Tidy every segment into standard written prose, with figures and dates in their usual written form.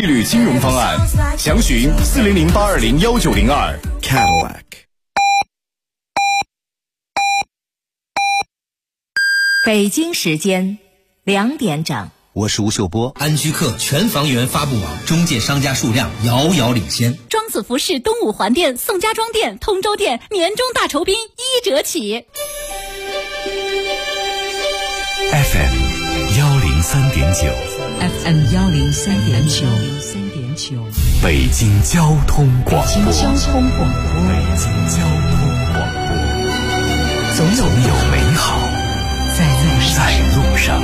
率金融方案，详询400-820-1902 Cadillac。 北京时间2点整， 我是吴秀波。 安居客全房源发布网中介商家数量遥遥领先。 庄子服饰东五环店、宋家庄店、通州店年终大酬宾1折起。 FM 103.9 FM 103.9， 北京交通广播。 北京交通广播，总有美好在路上。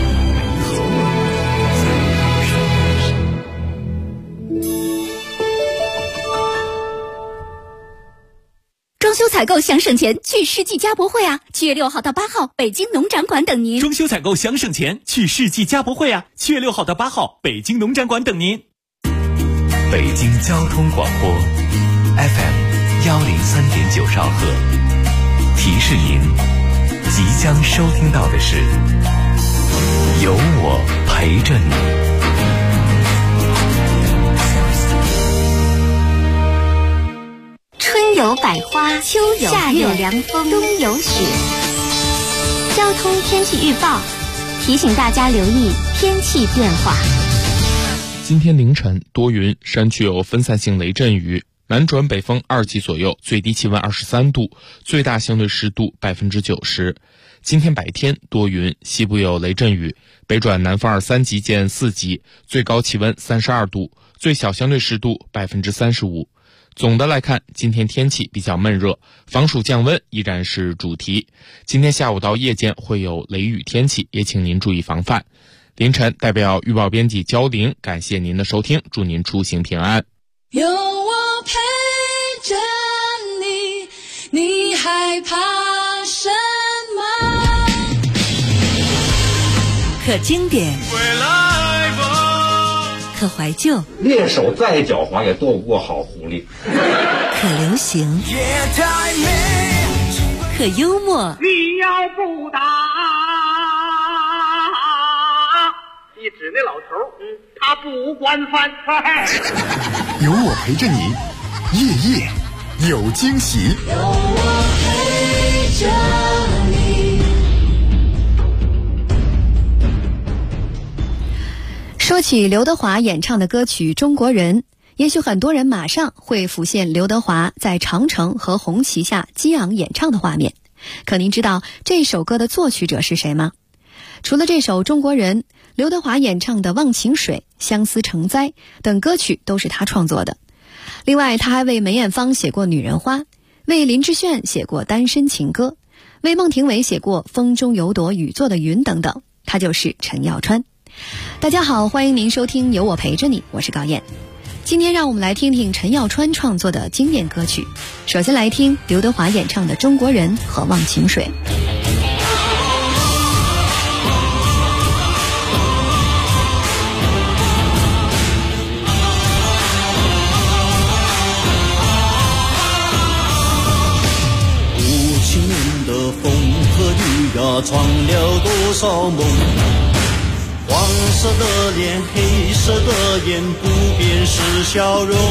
装修采购想省钱，去世纪家博会啊！7月6号到8号，北京农展馆等您。 装修采购想省钱，去世纪家博会啊！7月6号到8号，北京农展馆等您。 北京交通广播 FM 103.9兆赫，提示您即将收听到的是有我陪着你。 春有百花，秋有夏有凉风，冬有雪。交通天气预报提醒大家留意天气变化。 今天凌晨多云，山区有分散性雷阵雨，南转北风2级左右，最低气温23度，最大相对湿度90%。今天白天多云，西部有雷阵雨，北转南风2、3级见4级，最高气温32度，最小相对湿度35%。总的来看，今天天气比较闷热，防暑降温依然是主题。今天下午到夜间会有雷雨天气，也请您注意防范。凌晨代表预报编辑焦玲，感谢您的收听，祝您出行平安。 有我陪着你，你害怕什么？ 可经典，可怀旧， 猎手再狡猾也躲不过好狐狸。 可流行，可幽默。 你要不打，一指那老头，他不管饭菜。 有我陪着你，夜夜有惊喜。 有我陪着你。 说起刘德华演唱的歌曲《中国人》，也许很多人马上会浮现刘德华在长城和红旗下激昂演唱的画面。可您知道这首歌的作曲者是谁吗？除了这首《中国人》，刘德华演唱的《忘情水》《相思成灾》等歌曲都是他创作的。另外，他还为梅艳芳写过《女人花》，为林志炫写过《单身情歌》，为孟庭苇写过《风中有朵雨做的云》等等。他就是陈耀川。大家好，欢迎您收听有我陪着你，我是高燕。今天让我们来听听陈耀川创作的经典歌曲。首先来听刘德华演唱的《中国人》和《忘情水》。 50年的风和雨啊，闯了多少梦。黄色的脸，黑色的眼，不变是笑容。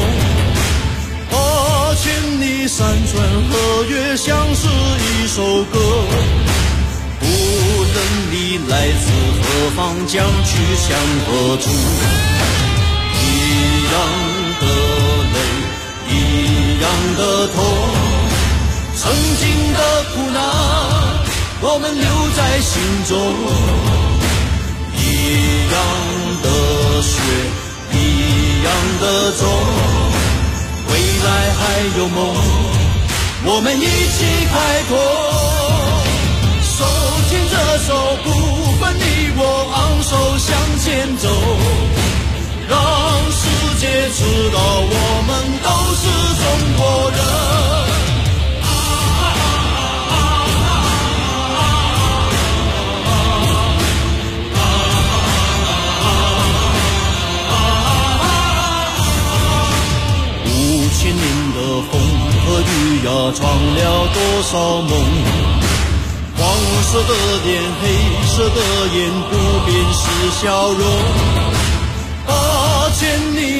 千里山川和月像是一首歌，无论你来自何方，将去向何处。一样的泪，一样的痛，曾经的苦难我们留在心中。一样的血，一样的种，未来还有梦，我们一起开拓。手牵着手，不分你我，昂首向前走，让世界知道我们都是中国人。5000年的风和雨啊，闯了多少梦。黄色的脸，黑色的眼，不变是笑容。千里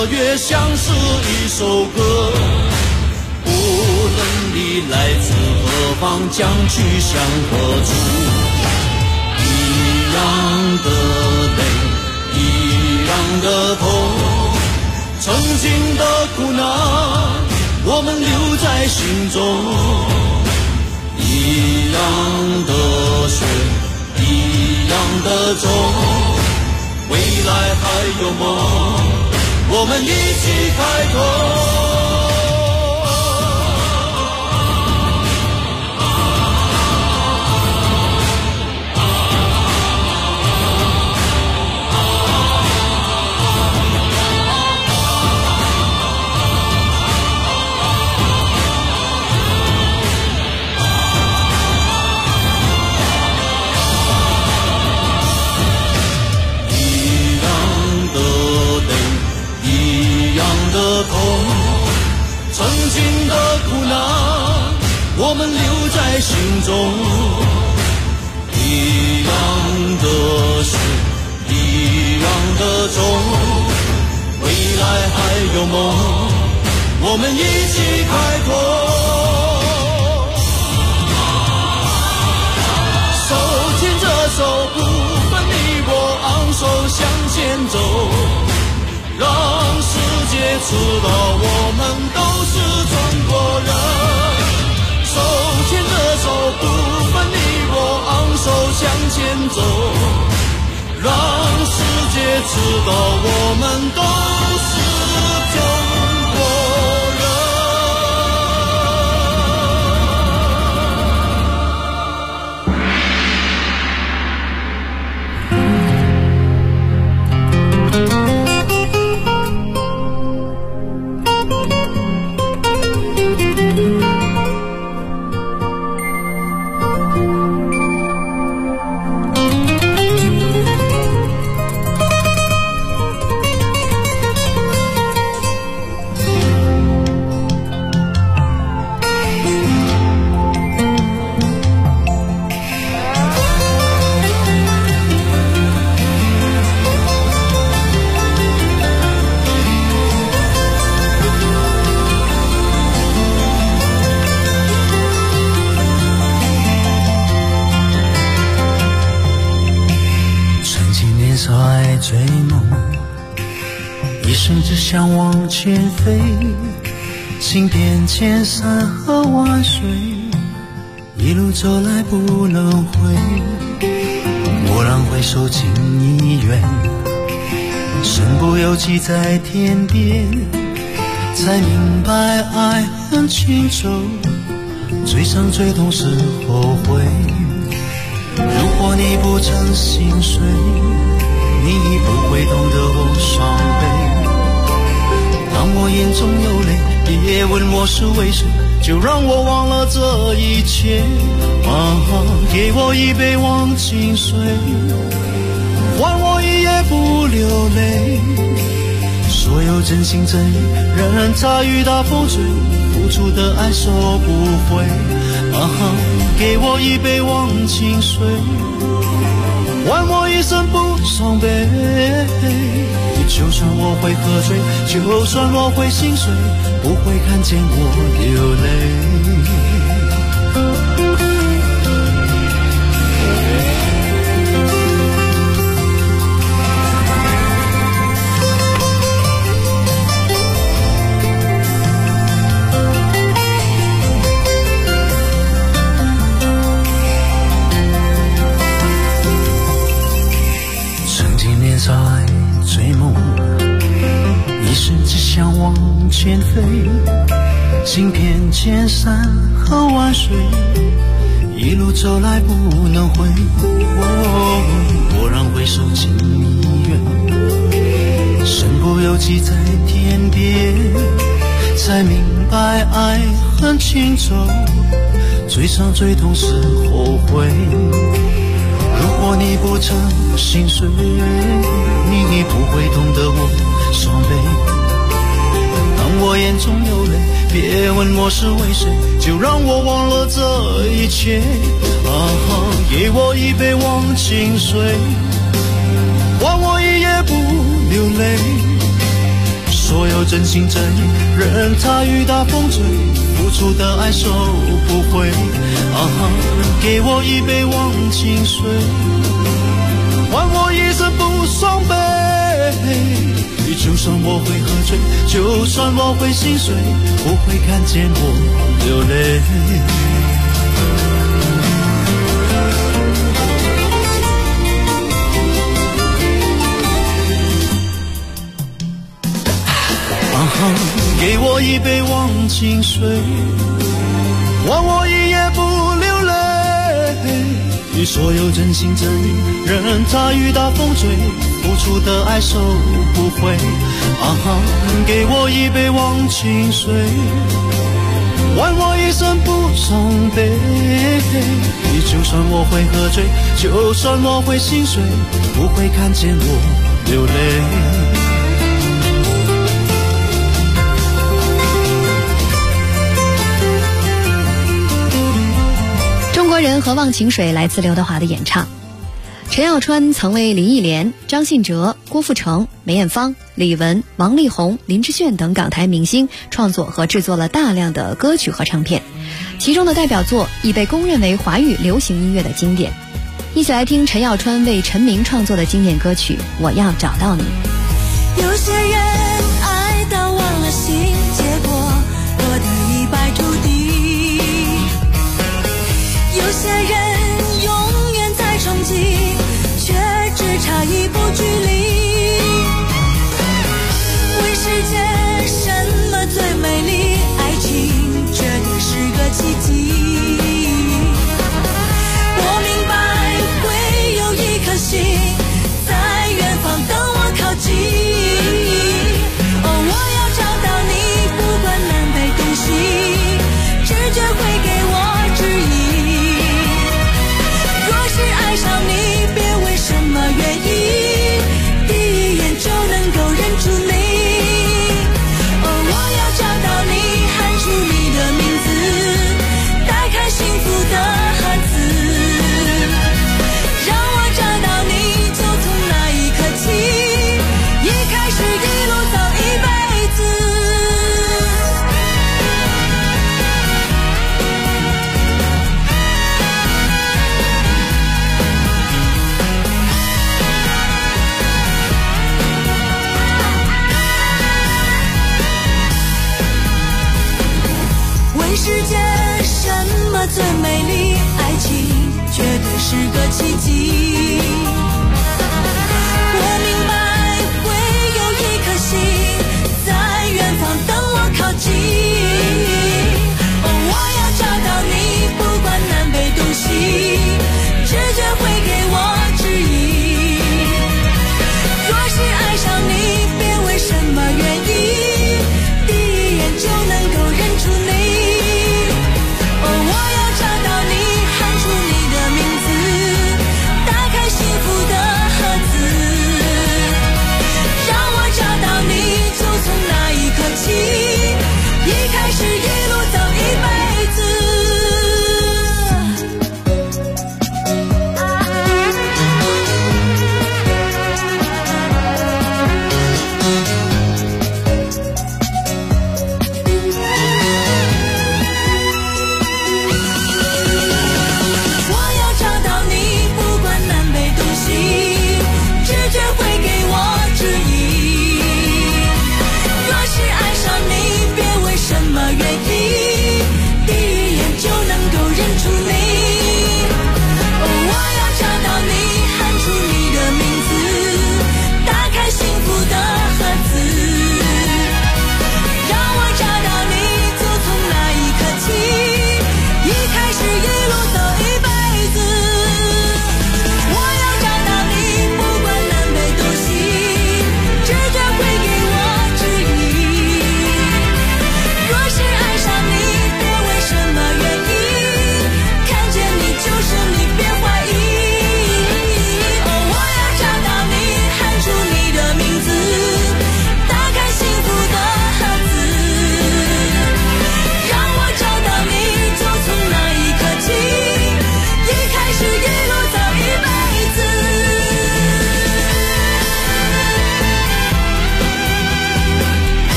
和月像是一首歌，无论你来自何方，将去向何处，一样的泪，一样的痛，曾经的苦难我们留在心中，一样的血，一样的种，未来还有梦，我们一起开拓。曾经的苦难我们留在心中，一样的血，一样的种，未来还有梦，我们一起开拓。手牵着手，不分你我，昂首向前走，让世界知道我们都是中国人。手牵着手，不分你我，昂首向前走，让世界知道我们都是中国人。追梦，一生只想往前飞，行遍千山和万水，一路走来不能回。蓦然回首近一远，身不由己在天边，才明白爱很轻舟，最伤最痛是后悔。如果你不曾心碎，你不会懂得我伤悲。当我眼中有泪，别问我是为谁，就让我忘了这一切。给我一杯忘情水，换我一夜不流泪。所有真心真意，任它雨打风吹，付出的爱收不回。给我一杯忘情水，换我一生不伤悲。就算我会喝醉，就算我会心碎，不会看见我流泪。前飞，行遍千山和万水，一路走来不能回。蓦然回首近一远，身不由己在天边，才明白爱很轻舟，最伤最痛是后悔。如果你不曾心碎，你不会懂得我伤悲。我眼中有泪，别问我是为谁，就让我忘了这一切。给我一杯忘情水，换我一夜不流泪。所真心真意，任它雨打风吹，付出的爱收不回。给我一杯忘情水，换我一生不伤悲。就算我会喝醉，就算我会心碎，不会看见我流泪。给我一杯忘情水，换我一夜不流泪。所有真心真意，任它雨打风吹，付出的爱收不回。给我一杯忘情水，换我一生不伤悲。就算我会喝醉，就算我会心碎，不会看见我流泪。 中国人和忘情水来自刘德华的演唱。陈耀川曾为林忆莲、张信哲、郭富城、梅艳芳、李玟、王力宏、林志炫等港台明星创作和制作了大量的歌曲和唱片，其中的代表作已被公认为华语流行音乐的经典。一起来听陈耀川为陈明创作的经典歌曲《我要找到你》。 有些人爱到忘了心，结果落得一败涂地。有些人永远在憧憬，却只差一步距离。问世界什么最美丽？爱情绝对是个奇迹。我明白会有一颗心在远方等我靠近。我要找到你，不管南北东西，直觉会给我指引。若是爱上你，别问什么原因，第一眼就能够认出你。我要找到你，喊出你的名字，打开幸福的盒子，让我找到你，就从那一刻起，一开始一路走一辈子。问世界什么最美丽？爱情绝对是个奇迹。我明白会有一颗心在远方等我靠近。我要找到你，不管南北东西，直觉会给我指引。若是爱上你，别问什么原因，第一眼就能够认出你。我要找到你，喊出你的名字，打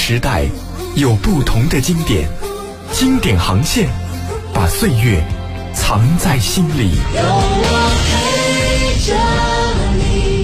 时代有不同的经典，经典航线把岁月藏在心里。 有我陪着你。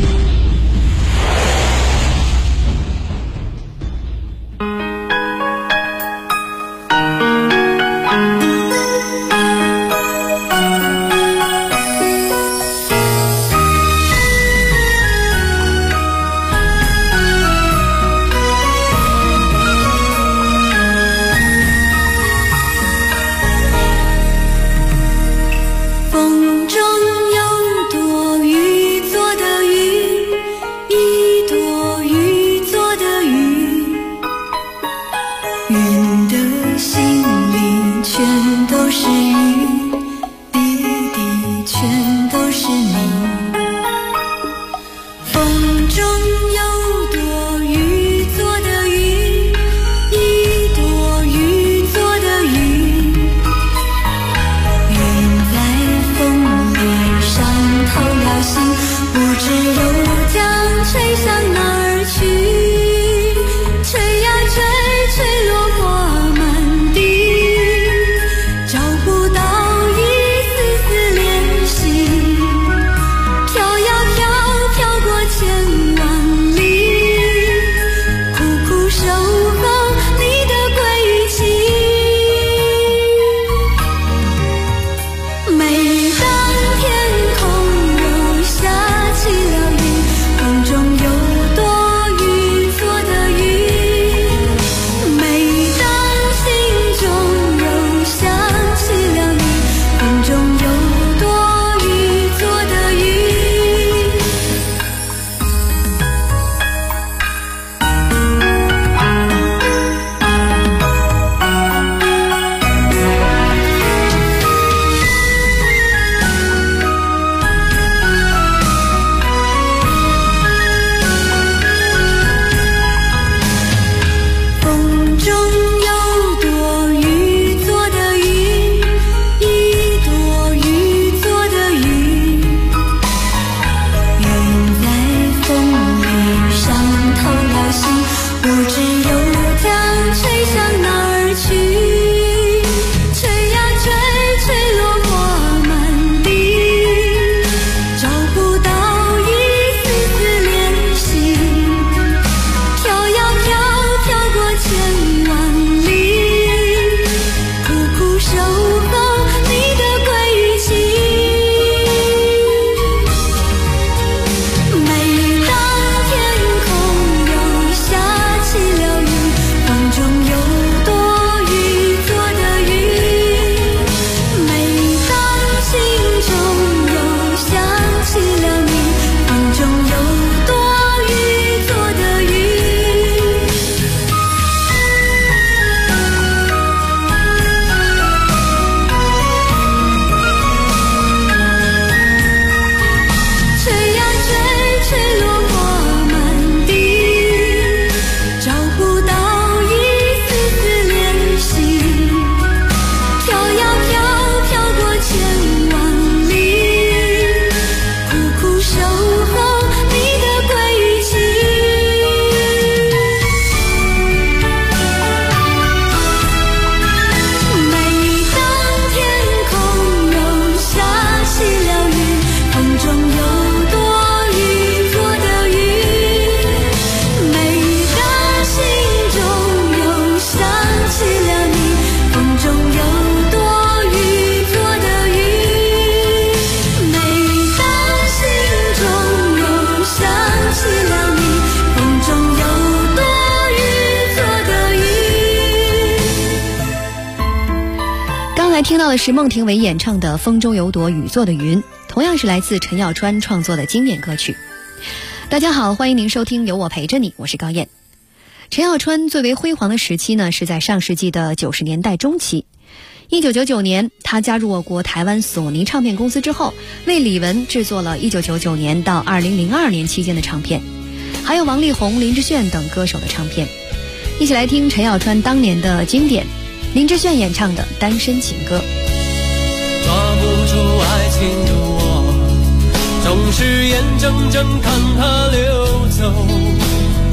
听到的是孟庭苇演唱的《风中有朵雨做的云》，同样是来自陈耀川创作的经典歌曲。大家好，欢迎您收听有我陪着你，我是高燕。陈耀川最为辉煌的时期呢，是在上世纪的90年代中期。1999年，他加入我国台湾索尼唱片公司之后，为李玟制作了1999年到2002年期间的唱片，还有王力宏、林志炫等歌手的唱片。一起来听陈耀川当年的经典，林志炫演唱的《单身情歌》。 抓不住爱情的我，总是眼睁睁看它流走，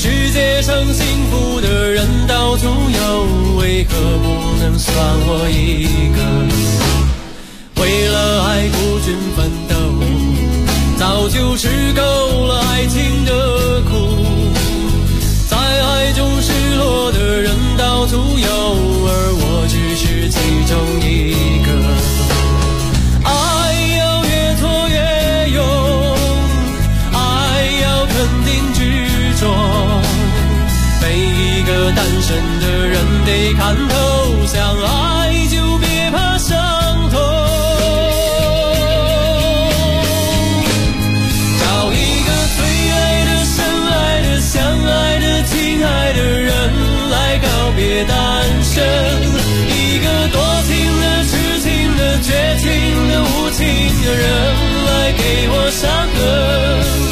世界上幸福的人到处有，为何不能算我一个？为了爱孤军奋斗，早就吃够了爱情的苦。在爱中失落的人到处有，而我只是其中一个。爱要越挫越勇，爱要肯定执着，每一个单身的人得看透，相爱就别怕伤痛。找一个最爱的、深爱的、相爱的、亲爱的人来告别单身，一个多情的、痴情的、绝情的、无情的人来给我伤痕。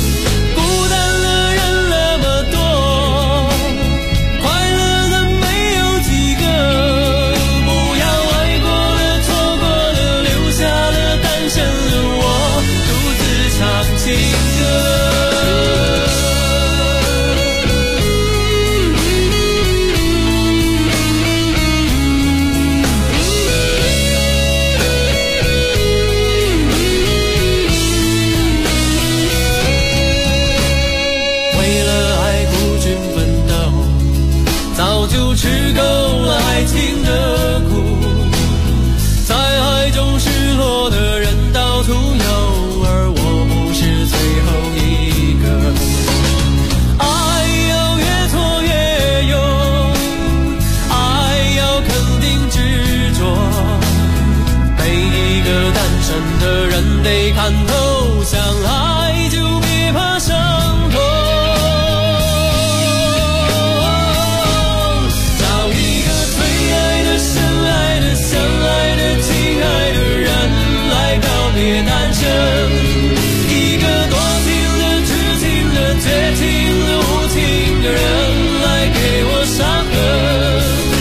得看透，相爱就别怕伤痛。找一个最爱的、深爱的、相爱的、亲爱的人来告别单身，一个多情的、痴情的、绝情的、无情的人来给我伤痕。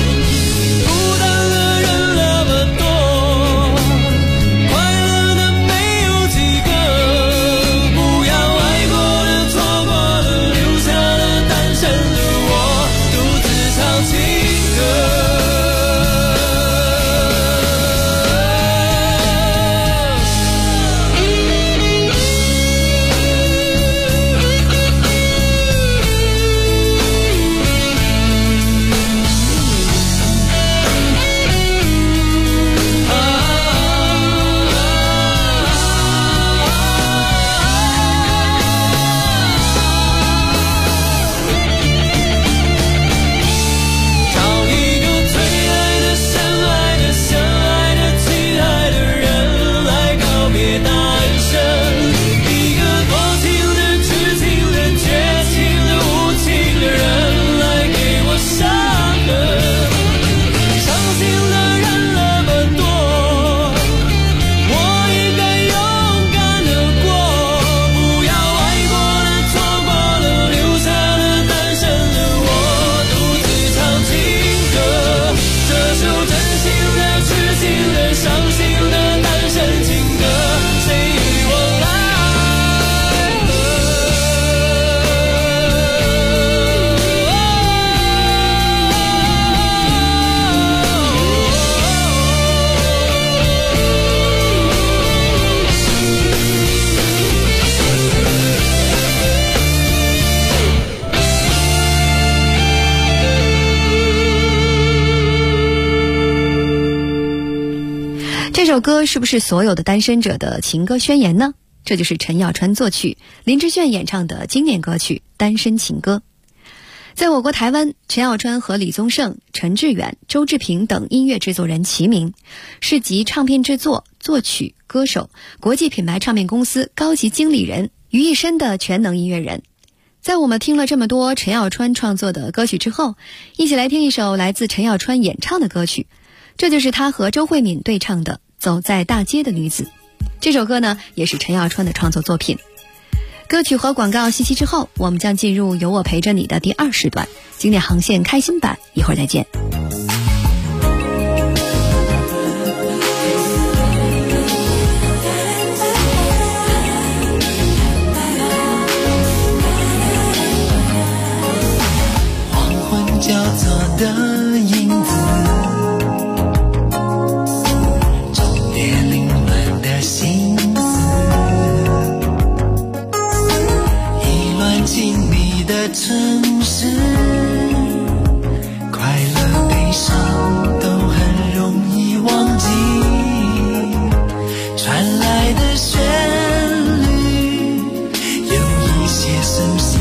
这首歌是不是所有的单身者的情歌宣言呢？这就是陈小川作曲、林志炫演唱的经典歌曲《单身情歌》。在我国台湾，陈小川和李宗盛、陈志远、周志平等音乐制作人齐名，是集唱片制作、作曲、歌手、国际品牌唱片公司高级经理人于一身的全能音乐人。在我们听了这么多陈小川创作的歌曲之后，一起来听一首来自陈小川演唱的歌曲，这就是他和周慧敏对唱的《走在大街的女子》。这首歌呢，也是陈小川的创作作品。歌曲和广告信息之后，我们将进入有我陪着你的第2时段，经典航线开心版，一会儿再见。 的影子，重叠凌乱的心思，意乱情迷的城市，快乐悲伤都很容易忘记，传来的旋律有一些熟悉，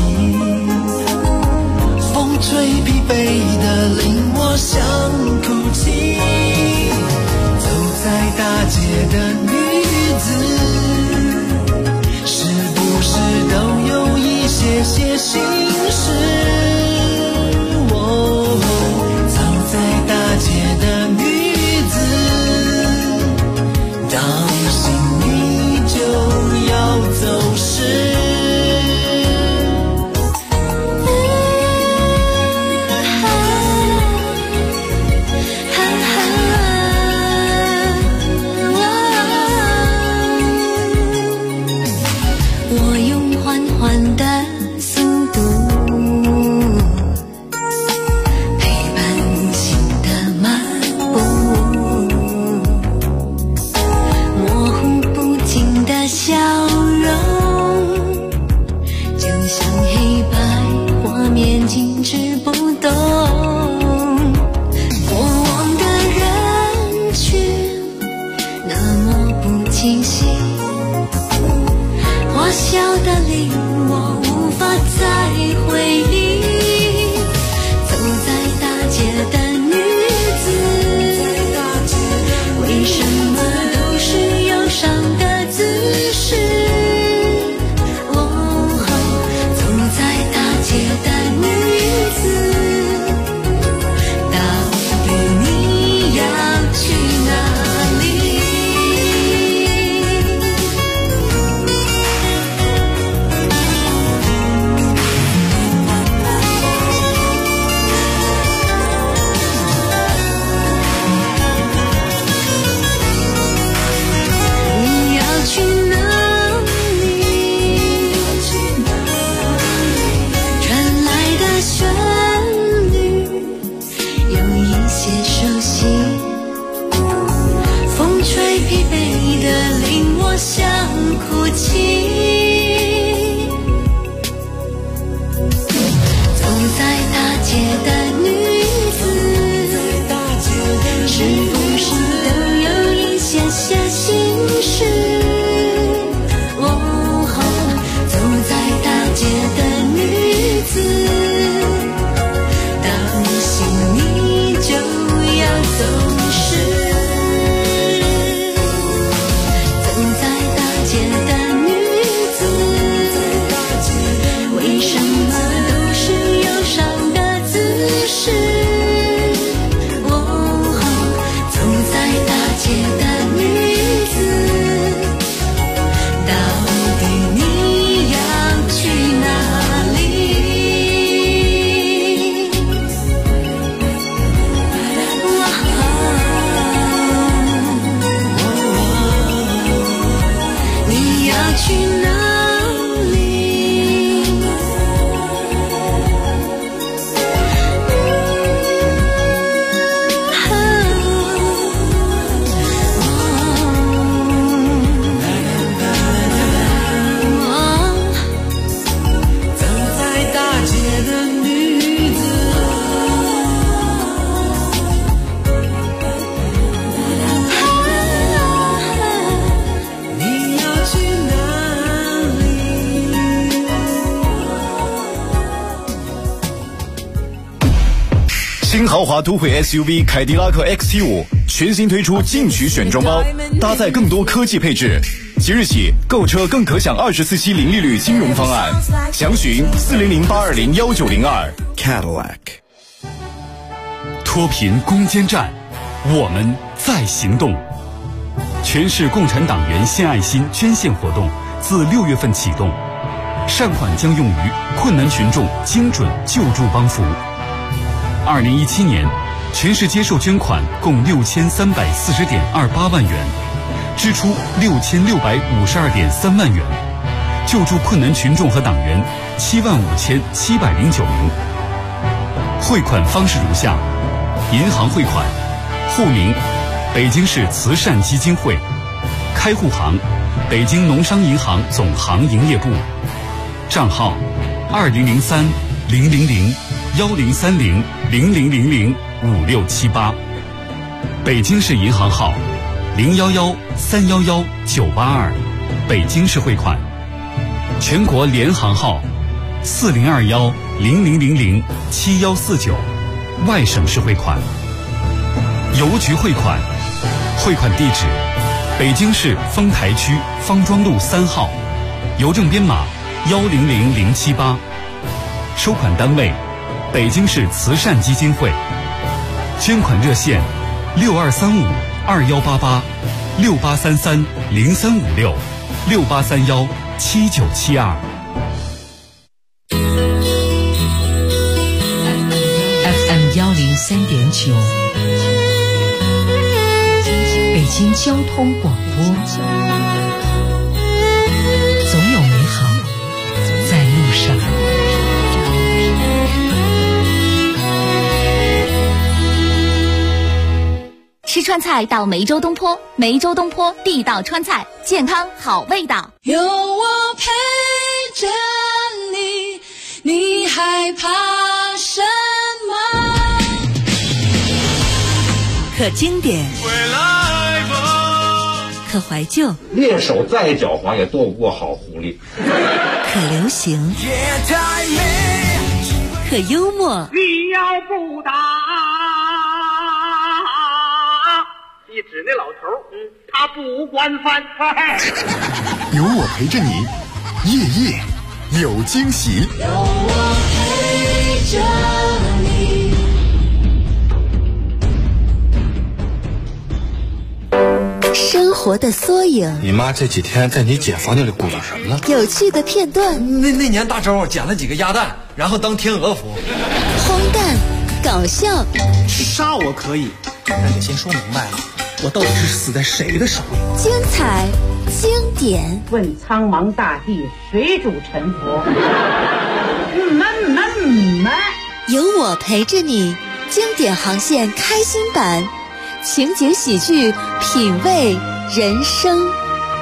风吹疲惫的令我想哭泣，走在大街的女子，是不是都有一些些心事，走在大街的女子，当心你就要走时， 新豪华都会 SUV 凯迪拉克 XT5 全新推出进取选装包，搭载更多科技配置。即日起购车更可享24期零利率金融方案，详询400-820-1902 Cadillac。脱贫攻坚战，我们在行动。全市共产党员献爱心捐献活动自6月份启动，善款将用于困难群众精准救助帮扶。2017年，全市接受捐款共6340.28万元，支出6652.3万元，救助困难群众和党员75709名。 汇款方式如下：银行汇款，户名北京市慈善基金会，开户行北京农商银行总行营业部，账号2030-1030-00005678，北京市银行号011-311-982，北京市汇款，全国联行号4021-0000-7149，外省市汇款，邮局汇款，汇款地址北京市丰台区方庄路3号，邮政编码100078，收款单位北京市慈善基金会，捐款热线6235-2833-0356-6831-7972。 FM 103.9，北京交通广播，总有美好在路上。 吃川菜到梅州东坡，梅州东坡地道川菜，健康好味道。 有我陪着你，你害怕什么？ 可经典，可怀旧， 猎手再狡猾也斗不过好狐狸。 可流行，可幽默。 你要不打，一指那老头，他不惯犯。 有我陪着你，夜夜有惊喜。 有我陪着你。 生活的缩影， 你妈这几天在你姐房间里鼓捣什么呢？ 有趣的片段。 那年大周捡了几个鸭蛋，然后当天鹅服。 荒诞，搞笑。 杀我可以，但得先说明白了，我到底是死在谁的手里？ 精彩，经典。 问苍茫大地，谁主沉浮？ 有我陪着你，经典航线开心版。情景喜剧，品味人生。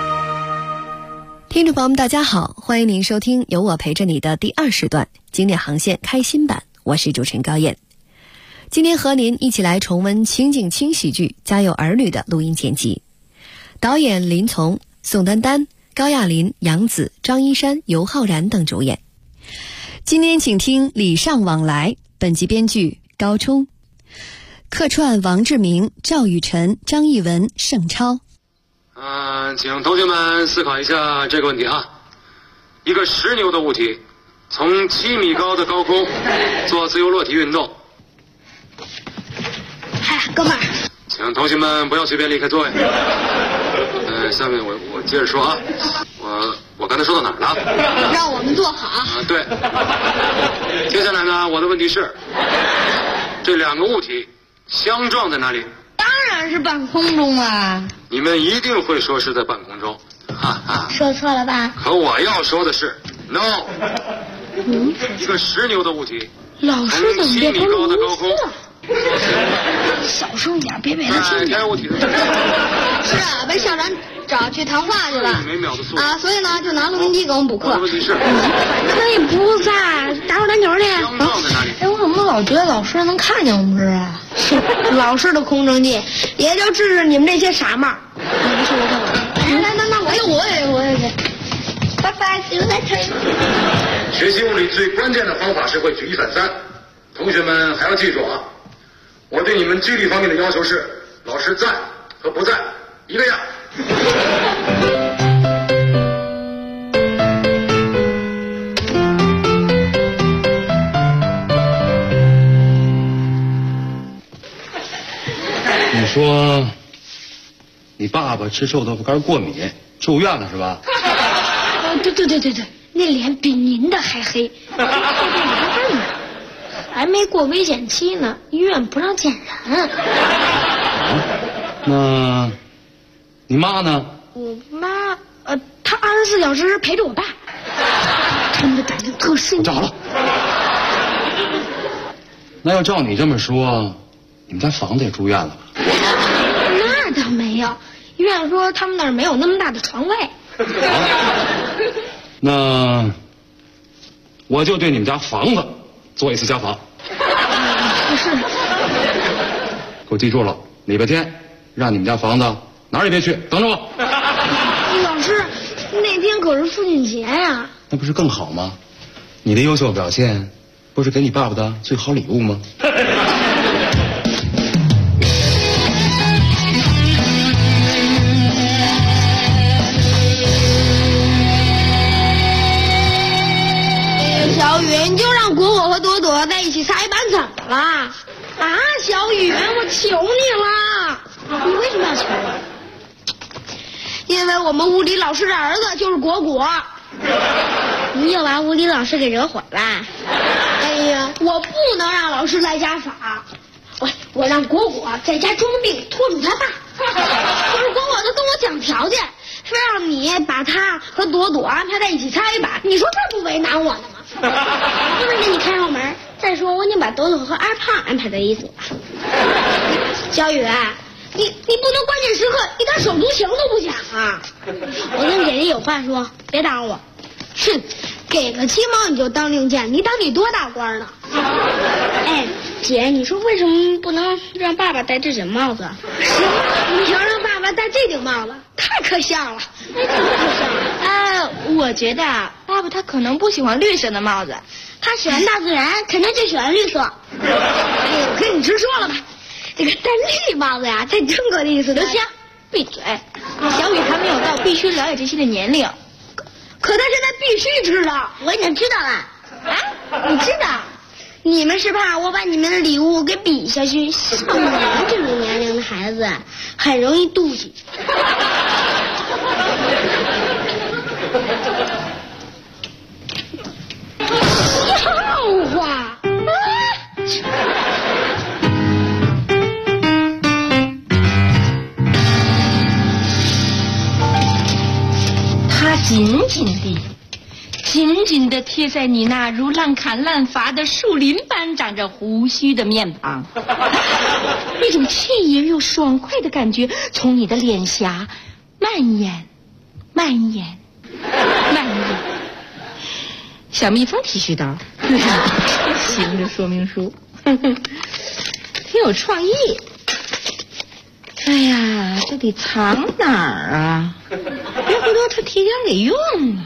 听众朋友们大家好，欢迎您收听由我陪着你的第2时段经典航线开心版，我是主持人高燕。今天和您一起来重温情景轻喜剧《家有儿女》的录音剪辑，导演林从、宋丹丹、高亚麟、杨紫、张一山、尤浩然等主演。今天请听礼尚往来，本集编剧高冲，客串王志明、赵雨辰、张艺文、盛超。 请同学们思考一下这个问题啊。一个10牛的物体从7米高的高空做自由落体运动。 嗨，哥们儿， 请同学们不要随便离开座位。下面我接着说啊。我刚才说到哪儿了？ 让我们坐好。 对。接下来呢，我的问题是，这2个物体相撞在哪里？ 当然是半空中啊！ 你们一定会说是在半空中，哈哈。 说错了吧？ 可我要说的是 ，no。一个10牛的物体， 老师怎么变成 7米高的高空， 小声点，别被他听见。 物体的是啊，被校长找去谈话去了啊，所以呢，就拿录音机给我们补课。 问题是， 可以不在打会篮球去。哎，我怎么老觉得老师能看见我们似的？老师的空城计也就治治你们这些傻帽。那我也。拜拜 ，see you later。 学习物理最关键的方法是会举一反三，同学们还要记住啊！我对你们纪律方面的要求是，老师在和不在一个样。 你说，你爸爸吃臭豆腐干过敏，住院了是吧？ 对，那脸比您的还黑。还没过危险期呢，医院不让见人。 那，你妈呢？ 我妈，她24小时陪着我爸。他们的感情特深。 找了。 那要照你这么说，你们家房子也住院了吧？ 那倒没有，医院说他们那儿没有那么大的床位。 那我就对你们家房子做一次家访。 是。 给我记住了，礼拜天让你们家房子哪儿也别去，等着我。 老师，那天可是父亲节呀。 那不是更好吗？你的优秀表现，不是给你爸爸的最好礼物吗？ 小雨，你就让果果和朵朵在一起擦一板，怎么了？啊，小雨，我求你了。你为什么要求我？因为我们物理老师的儿子就是果果。你又把物理老师给惹火了。哎呀，我不能让老师来家访，我让果果在家装病，拖住他爸。可是果果都跟我讲条件，非让你把他和朵朵安排在一起擦一板，你说这不为难我呢吗？不能给你开后门。再说我已经把朵朵和二胖安排在一组了。小雨，你不能关键时刻一点手足情都不讲啊！我跟姐姐有话说，别打我。哼，给个鸡毛你就当令箭，你当你多大官呢？哎，姐，你说为什么不能让爸爸戴这顶帽子？你要让爸爸戴这顶帽子，太可笑了。哎，太可笑了。我觉得爸爸他可能不喜欢绿色的帽子，他喜欢大自然，肯定就喜欢绿色。哎，我跟你直说了吧，这个戴绿帽子呀，在中国的意思。刘星，闭嘴！小雨还没有到必须了解这些的年龄。可他现在必须知道，我已经知道了。啊，你知道？你们是怕我把你们的礼物给比下去，像你们这种年龄的孩子，很容易妒忌。笑话。 它紧紧地贴在你那如烂砍烂伐的树林般长着胡须的面庞，一种惬意而又爽快的感觉从你的脸颊蔓延。小蜜蜂剃须刀，行的说明书，挺有创意。哎呀，这得藏哪儿啊？别回头他提前给用了。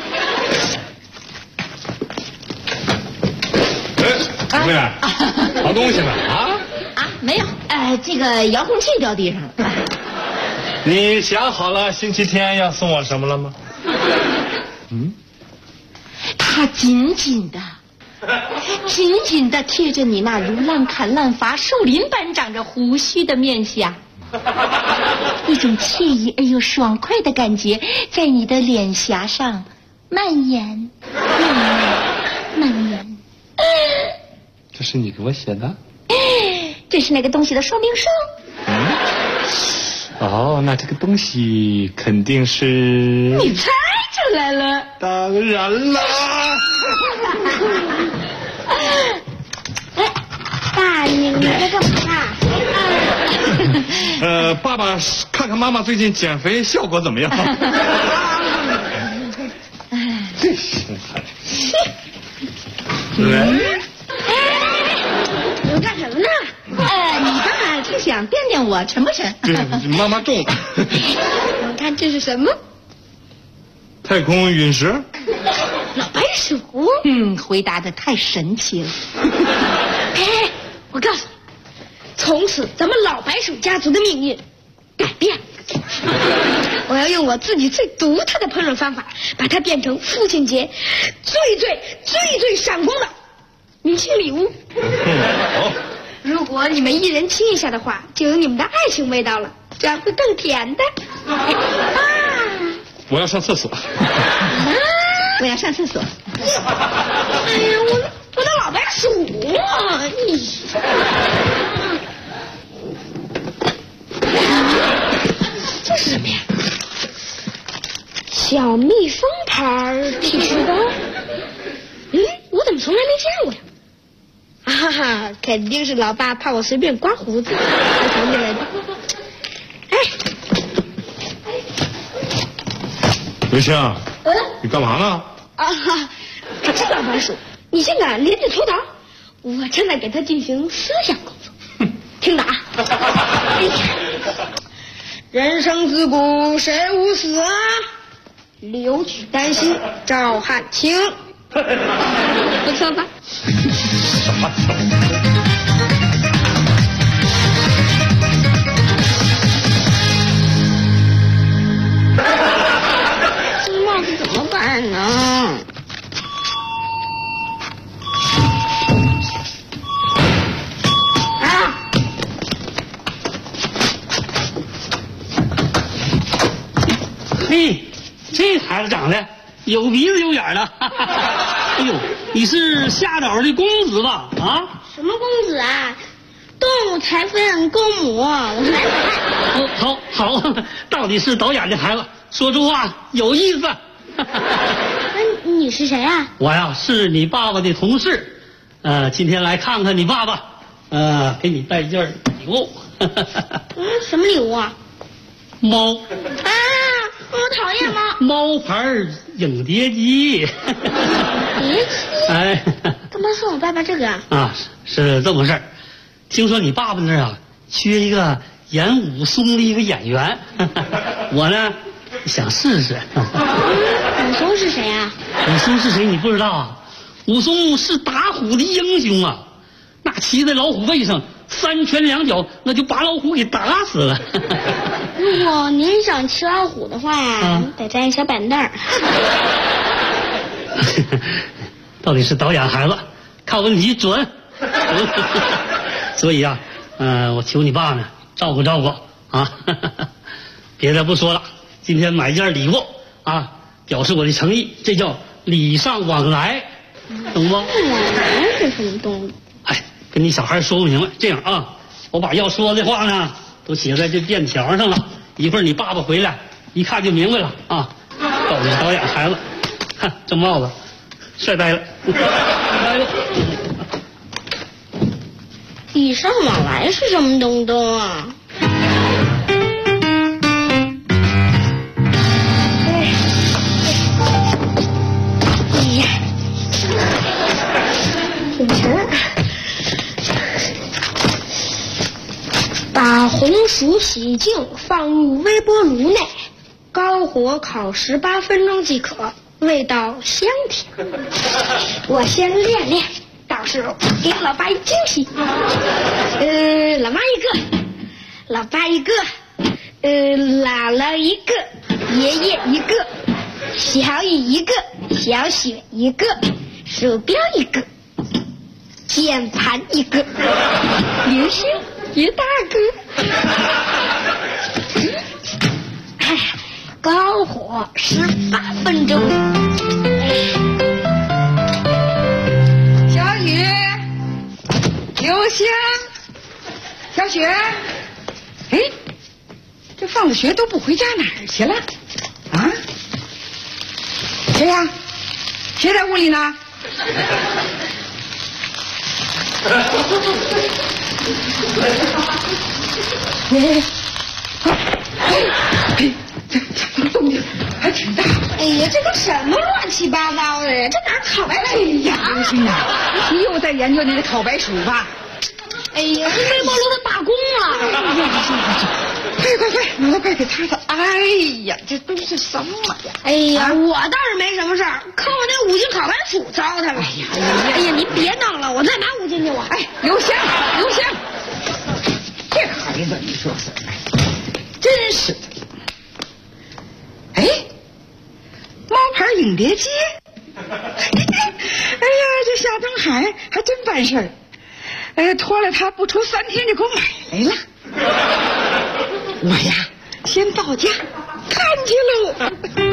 什么呀？藏东西呢？ 没有，这个遥控器掉地上了。 你想好了星期天要送我什么了吗？ 它紧紧的贴着你那如烂砍烂伐树林般长着胡须的面颊，一种惬意而又爽快的感觉在你的脸颊上蔓延。 这是你给我写的？ 这是那个东西的说明书。 哦，那这个东西肯定是…… 你猜出来了？ 当然啦！ 爸，你在干嘛？ 爸爸看看妈妈最近减肥效果怎么样？这心态。 你们干什么呢？ 你爸爸是想掂掂我沉不沉？ 对，妈妈重。 你看这是什么？ 太空陨石。 老白鼠。 回答的太神奇了。 哎，我告诉你，从此咱们老白鼠家族的命运改变了。我要用我自己最独特的烹饪方法，把它变成父亲节最闪光的明星礼物。如果你们一人亲一下的话，就有你们的爱情味道了，这样会更甜的。 我要上厕所。 我要上厕所。 哎呀，我的老白鼠啊！这是什么呀？小蜜蜂牌剃须刀。我怎么从来没见过呀？ 哈哈，肯定是老爸怕我随便刮胡子，才藏起来的。哎， 刘星，你干嘛呢？ 这老板叔，你现在连着头脑，我正在给他进行思想工作。听着啊，人生自古谁无死啊？留取丹心照汗青。不错吧？这帽子怎么办呢？ 嘿，这孩子长得有鼻子有眼的。哎呦，你是夏导的公子吧？啊？ 什么公子啊？动物才分公母，我是来看。好，到底是导演的孩子，说出话有意思。 你是谁啊？ 我呀，是你爸爸的同事，今天来看看你爸爸，给你带一件礼物。 什么礼物啊？ 猫。 我讨厌猫。 猫牌影碟机。 碟机？ 哎， 干嘛送我爸爸这个啊？ 是这么回事儿。听说你爸爸那儿啊，缺一个演武松的一个演员，我呢想试试。 武松是谁啊？ 武松是谁你不知道啊？武松是打虎的英雄啊，那骑在老虎背上，3拳2脚，那就把老虎给打死了。 如果您想骑老虎的话，得带小板凳。 到底是导演孩子，看问题准。所以啊，我求你爸呢，照顾照顾啊。别的不说了，今天买件礼物啊，表示我的诚意，这叫礼尚往来，懂吗？往来是什么东西？ 哎，跟你小孩说不明白。这样啊，我把要说的话呢都写在这便条上了，一会儿你爸爸回来一看就明白了啊。到底是导演孩子，看这帽子帅呆了。 礼尚往来是什么东东啊？把红薯洗净，放入微波炉内，高火烤18分钟即可，味道香甜。我先练练，到时候给老爸一惊喜。老妈一个，老爸一个，姥姥一个，爷爷一个，小雨一个，小雪一个，鼠标一个，键盘一个，明星一大个。高火18分钟。 小雨，刘星，小雪，哎，这放了学都不回家哪儿去了？啊？谁呀？谁在屋里呢？这动静还挺大。 哎呀，这个什么乱七八糟的呀？这哪烤白薯呀？ 刘星啊，你又在研究你的烤白薯吧？ 哎呀，这微波炉都罢工了！ 快，脑袋快给擦擦！哎呀，这都是什么呀？ 哎呀，我倒是没什么事儿，可我那5斤烤白薯糟蹋了。哎呀，你别弄了，我再拿5斤去我。 哎，刘星，这孩子你说是，真是的。哎，猫牌影碟机。哎呀，这夏东海还真办事儿。拖了他不出3天就给我买来了。我呀，先到家看去喽。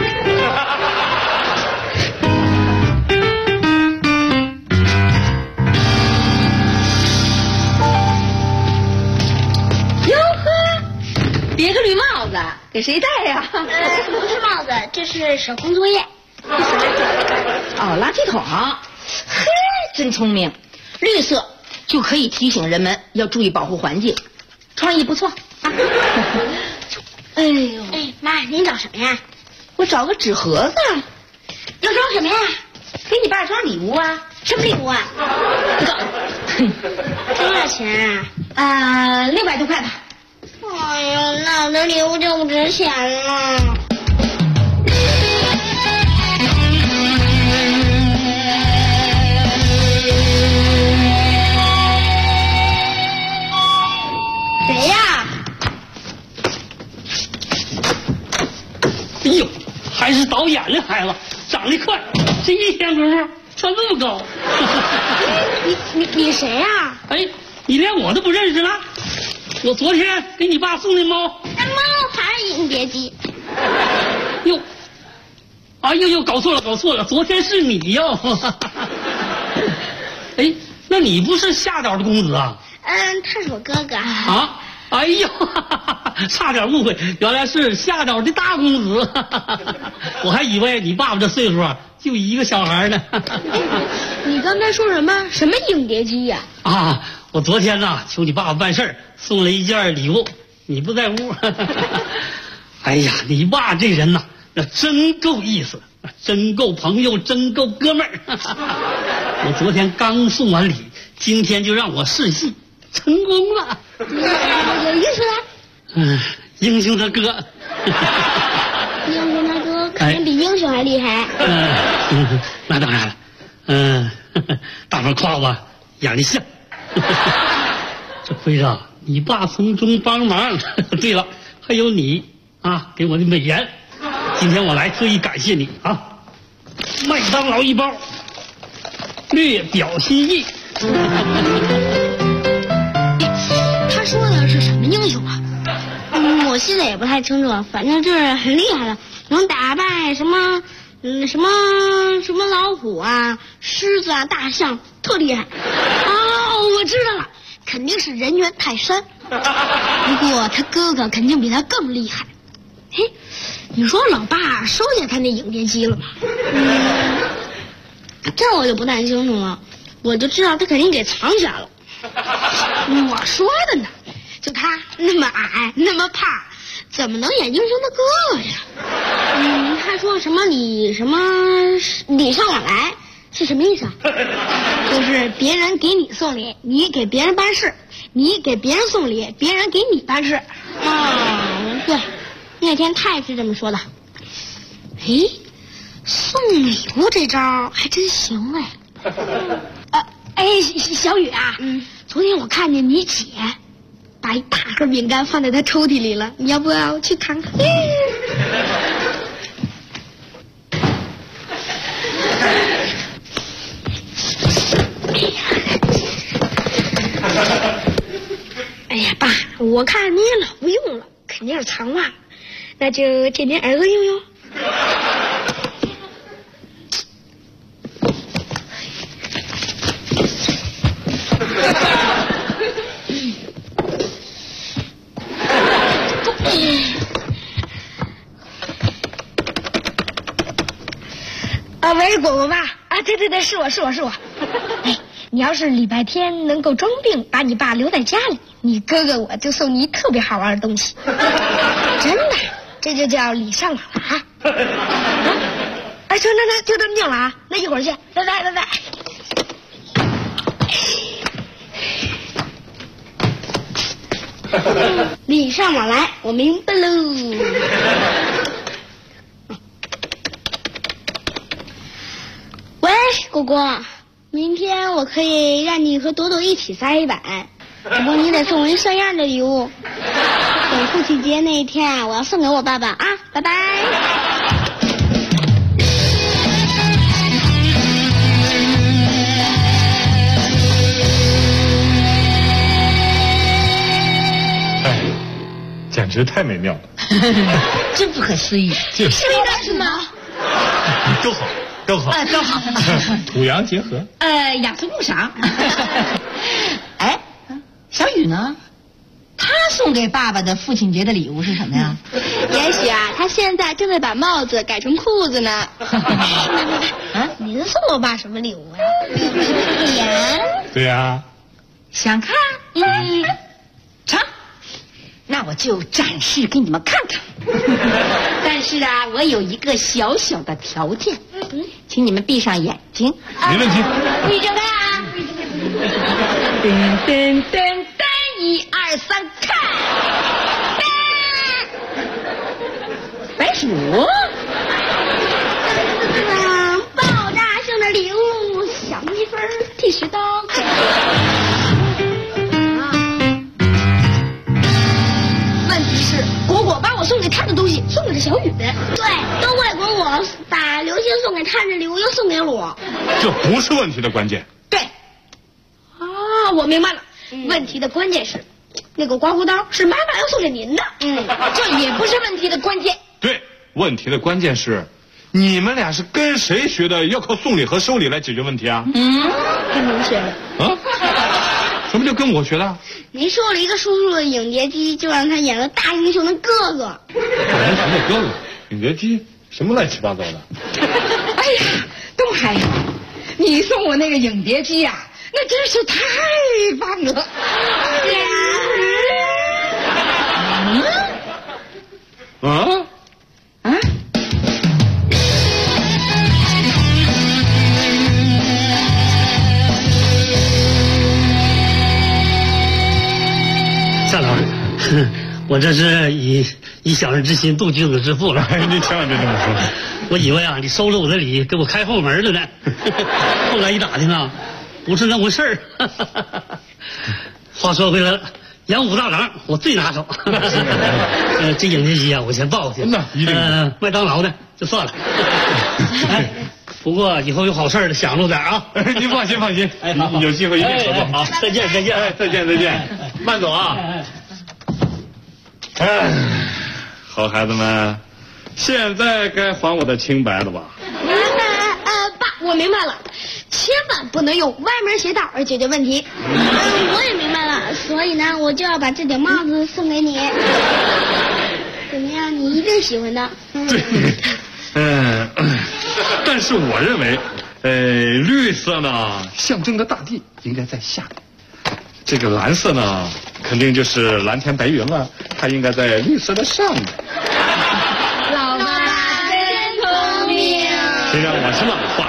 哟呵，别个绿帽子给谁戴呀？ 不是帽子，这是手工作业。 哦，垃圾桶。嘿，真聪明。绿色就可以提醒人们要注意保护环境，创意不错啊！哎呦， 哎妈，您找什么呀？ 我找个纸盒子。 要装什么呀？ 给你爸装礼物啊。 什么礼物啊？多少钱啊？600多块吧。 哎呦，那我的礼物就不值钱了。 谁呀？ 哎呦，还是导演的孩子，长得快，这一天功夫穿这么高。 你谁呀？ 哎，你连我都不认识了？我昨天给你爸送的猫。 那猫还是影碟机？ 哟，哎呦，搞错了，昨天是你哟。哎，那你不是夏导的公子啊？ 他是我哥哥。 啊？哎呦，差点误会，原来是夏导的大公子。我还以为你爸爸这岁数啊，就一个小孩呢。 你刚才说什么？什么影碟机呀？ 啊，我昨天呢求你爸爸办事儿，送了一件礼物，你不在屋。哎呀，你爸这人呐，那真够意思，真够朋友，真够哥们儿。我昨天刚送完礼，今天就让我试戏，成功了。 有意思了。 英雄他哥。 英雄他哥肯定比英雄还厉害。 那当然了。大伙夸我演得像。这回啊，你爸从中帮忙。对了，还有你啊，给我的美颜。今天我来特意感谢你啊，麦当劳一包，略表心意。 他说的是什么英雄啊？我现在也不太清楚，反正就是很厉害的，能打败什么老虎啊、狮子啊、大象，特厉害。哦，我知道了，肯定是人猿泰山。不过他哥哥肯定比他更厉害。嘿，你说老爸收下他那影碟机了吗？这我就不太清楚了，我就知道他肯定给藏起来了。我说的呢，就他那么矮那么胖，怎么能演英雄的哥哥呀？他说什么礼尚往来是什么意思啊？就是别人给你送礼，你给别人办事；你给别人送礼，别人给你办事。对，那天他也是这么说的。诶，送礼物这招还真行哎。小雨啊，昨天我看见你姐把一大盒饼干放在她抽屉里了，你要不要去看看？哎呀，爸，我看你也老不用了，肯定是藏忘了，那就借您儿子用用。喂，果果爸啊，对，是我。哎，你要是礼拜天能够装病，把你爸留在家里，你哥哥我就送你特别好玩的东西。真的，这就叫礼尚往来。哎，行，那就这么定了啊，那一会儿见，拜拜。礼尚往来，我明白喽。喂，果果，明天我可以让你和朵朵一起撒黑板，不过你得送我一像样的礼物。等父亲节那一天，我要送给我爸爸啊！拜拜。 简直太美妙了。 真不可思议。 就是是的是吗？ 都好。 都好。 土洋结合。 雅俗共赏。哎，小雨呢？他送给爸爸的父亲节的礼物是什么呀？ 也许啊，他现在正在把帽子改成裤子呢。 啊，您送我爸什么礼物呀？眼？ 对呀。 想看？成，那我就展示给你们看看。但是啊，我有一个小小的条件，请你们闭上眼睛。 没问题。 闭着看啊！ 噔噔噔噔，1、2、3，看！白鼠。 爆炸性的礼物，小蜜蜂剃须刀。问题是，果果把我送给他的东西送给了小雨。对，都怪果果把流星送给他的礼物又送给我。 这不是问题的关键。 对。啊，我明白了。问题的关键是，那个刮胡刀是妈妈要送给您的。 这也不是问题的关键。 对，问题的关键是，你们俩是跟谁学的要靠送礼和收礼来解决问题啊？ 跟您学的。 啊？什么叫跟我学的？ 您收了一个叔叔的影碟机，就让他演了大英雄的哥哥。 大英雄的哥哥，影碟机，什么乱七八糟的？ 哎呀，东海，你送我那个影碟机呀，那真是太棒了。 夏老，我这是以小人之心度君子之腹了。 你千万别这么说。 我以为啊，你收了我的礼，给我开后门了呢。后来一打听啊，不是那回事儿。话说回来了，演武大郎我最拿手。这影碟机啊，我先报去。 那一定。 麦当劳的就算了。哎，不过以后有好事的想着点啊。 您放心放心，有机会一定合作。好， 再见再见， 再见再见，慢走啊。哎，好孩子们，现在该还我的清白了吧？ 爸，我明白了，千万不能用歪门邪道而解决问题。我也明白了，所以呢，我就要把这顶帽子送给你。怎么样？你一定喜欢的。 对，但是我认为，绿色呢象征着大地，应该在下面。这个蓝色呢，肯定就是蓝天白云了，它应该在绿色的上面。 老爸真聪明。 虽然我是老话。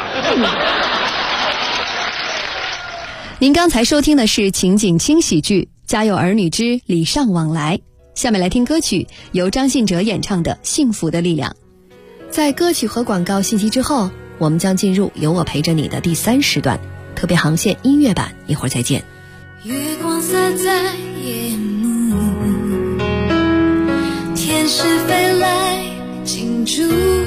您刚才收听的是情景轻喜剧《家有儿女之礼尚往来》，下面来听歌曲，由张信哲演唱的《幸福的力量》。在歌曲和广告信息之后，我们将进入有我陪着你的第3时段，特别航线音乐版，一会儿再见。 月光洒在夜幕，天使飞来惊住，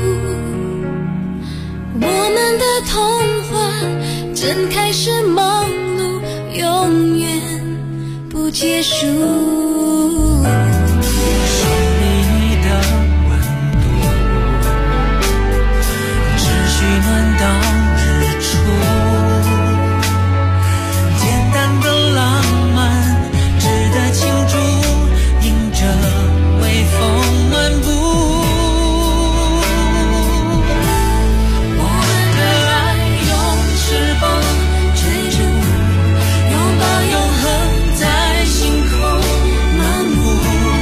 我们的童话正开始忙碌，永远不结束。手里的温度持续暖到日出，简单的浪漫值得庆祝，迎着微风漫步。我们的爱用翅膀追逐，拥抱永恒在星空漫步。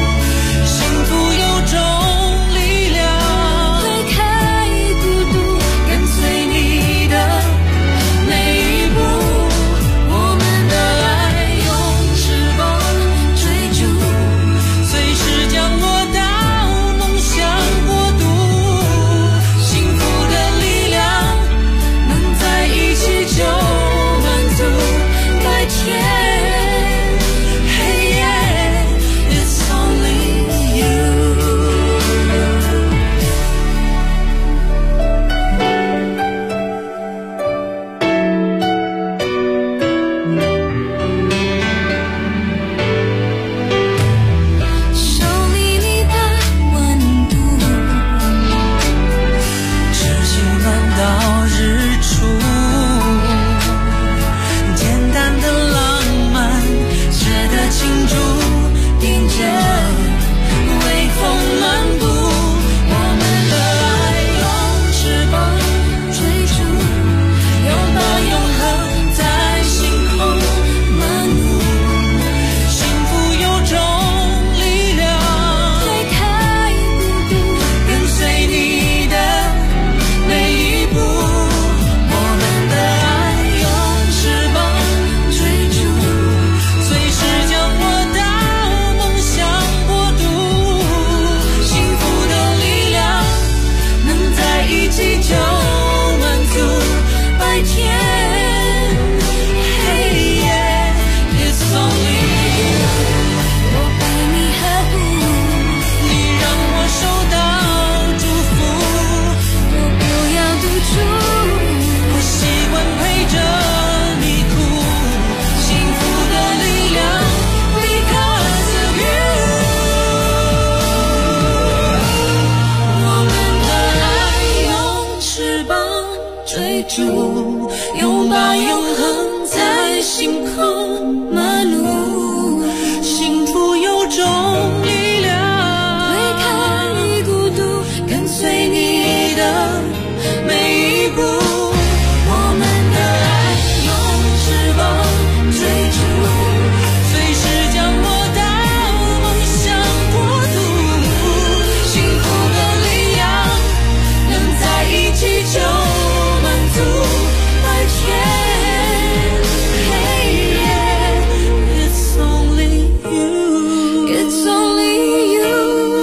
是我，拥把永恒在心口漫舞，幸福有种力量，推开你孤独，跟随你的每一步，我们的爱用翅膀追逐，随时将我带梦想国度，幸福的力量能在一起就满足完全。It's only you, it's only you.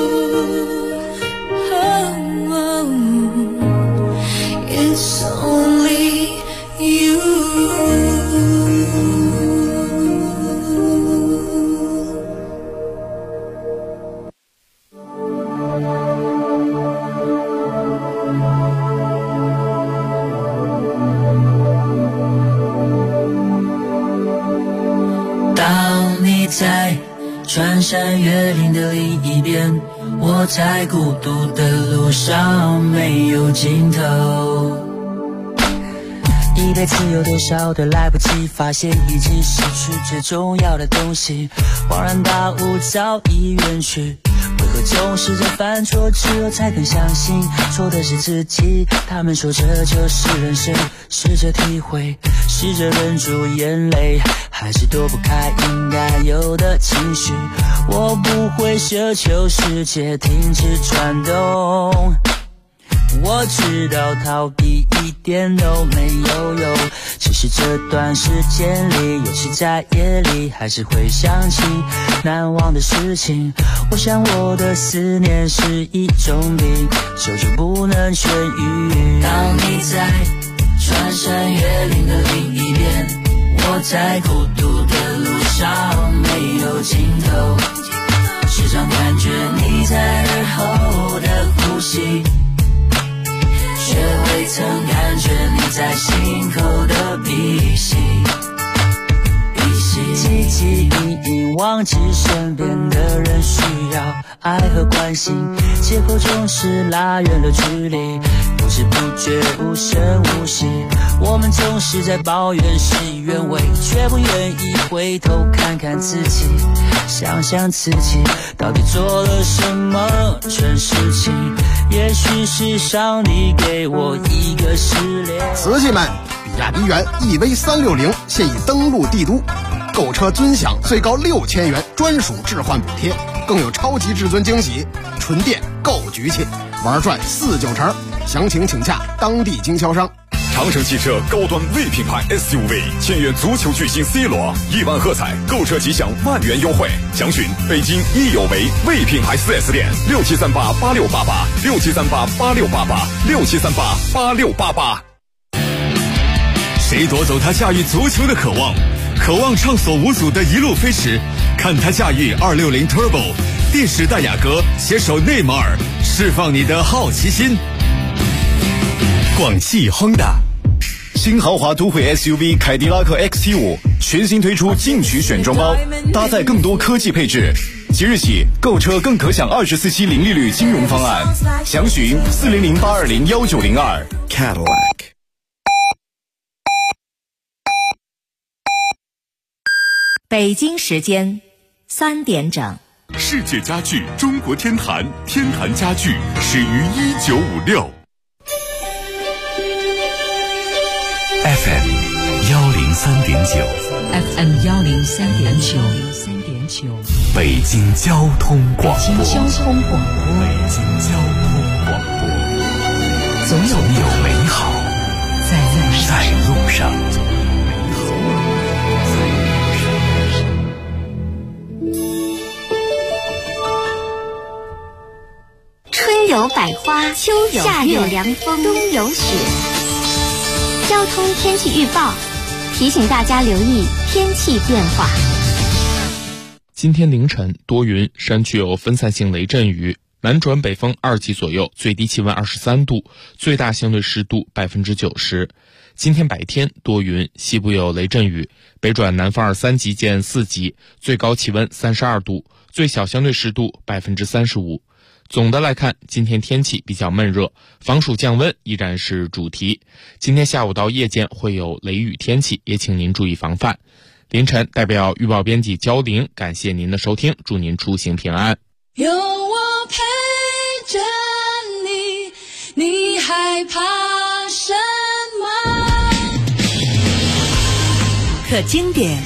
It's only you. 当你在穿山越岭的另一边，我在孤独的路上没有尽头。一辈子有多少的来不及发现，已经失去最重要的东西，恍然大悟早已远去。为何总是在犯错之后才更相信错的是自己？他们说这就是人生，试着体会，试着忍住眼泪，还是躲不开应该有的情绪。我不会奢求世界停止转动，我知道逃避一点都没有用，只是这段时间里，尤其在夜里，还是会想起难忘的事情。我想我的思念是一种病，久久不能痊愈。当你在穿山越岭的另一边，我在孤独的路上没有尽头，时常感觉你在耳后的呼吸，却未曾感觉你在心口的鼻息。汲汲营营忘记身边的人需要爱和关心，借口总是拉远了距离，不知不觉无声无息。我们总是在抱怨事与愿违，却不愿意回头看看自己，想想自己到底做了什么蠢事情。也许是上帝给我一个试炼。 瓷器们，比亚迪元 EV360 现已登陆帝都，购车尊享最高6000元专属置换补贴，更有超级至尊惊喜，纯电够局气，玩转49成。详情请洽当地经销商。 长城汽车高端 V 品牌 SUV 签约足球巨星 C 罗，1万喝彩，购车即享万元优惠。详询北京益友为 V 品牌 4S 店67388688，67388688，67388688。谁夺走他驾驭足球的渴望？渴望畅所无阻的一路飞驰，看他驾驭260 Turbo， 第10代雅阁携手内马尔，释放你的好奇心。广汽 Honda 新豪华都会 SUV 凯迪拉克 XT5 全新推出进取选装包，搭载更多科技配置。即日起购车更可享24期零利率金融方案，详询400-820-1902 Cadillac。 北京时间3点整。 世界家具中国天坛，天坛家具始于1956。 FM 103.9 FM 103.9 北京交通广播。 北京交通广播，总有美好在路上。 春有百花，秋有夏有凉风，冬有雪。交通天气预报提醒大家留意天气变化。 今天凌晨多云，山区有分散性雷阵雨，南转北风2级左右，最低气温23度，最大相对湿度90%。 今天白天多云，西部有雷阵雨，北转南风2-3级见4级，最高气温32度，最小相对湿度35%。总的来看，今天天气比较闷热，防暑降温依然是主题。今天下午到夜间会有雷雨天气，也请您注意防范。凌晨代表预报编辑焦玲，感谢您的收听，祝您出行平安。 有我陪着你，你害怕什么？ 可经典，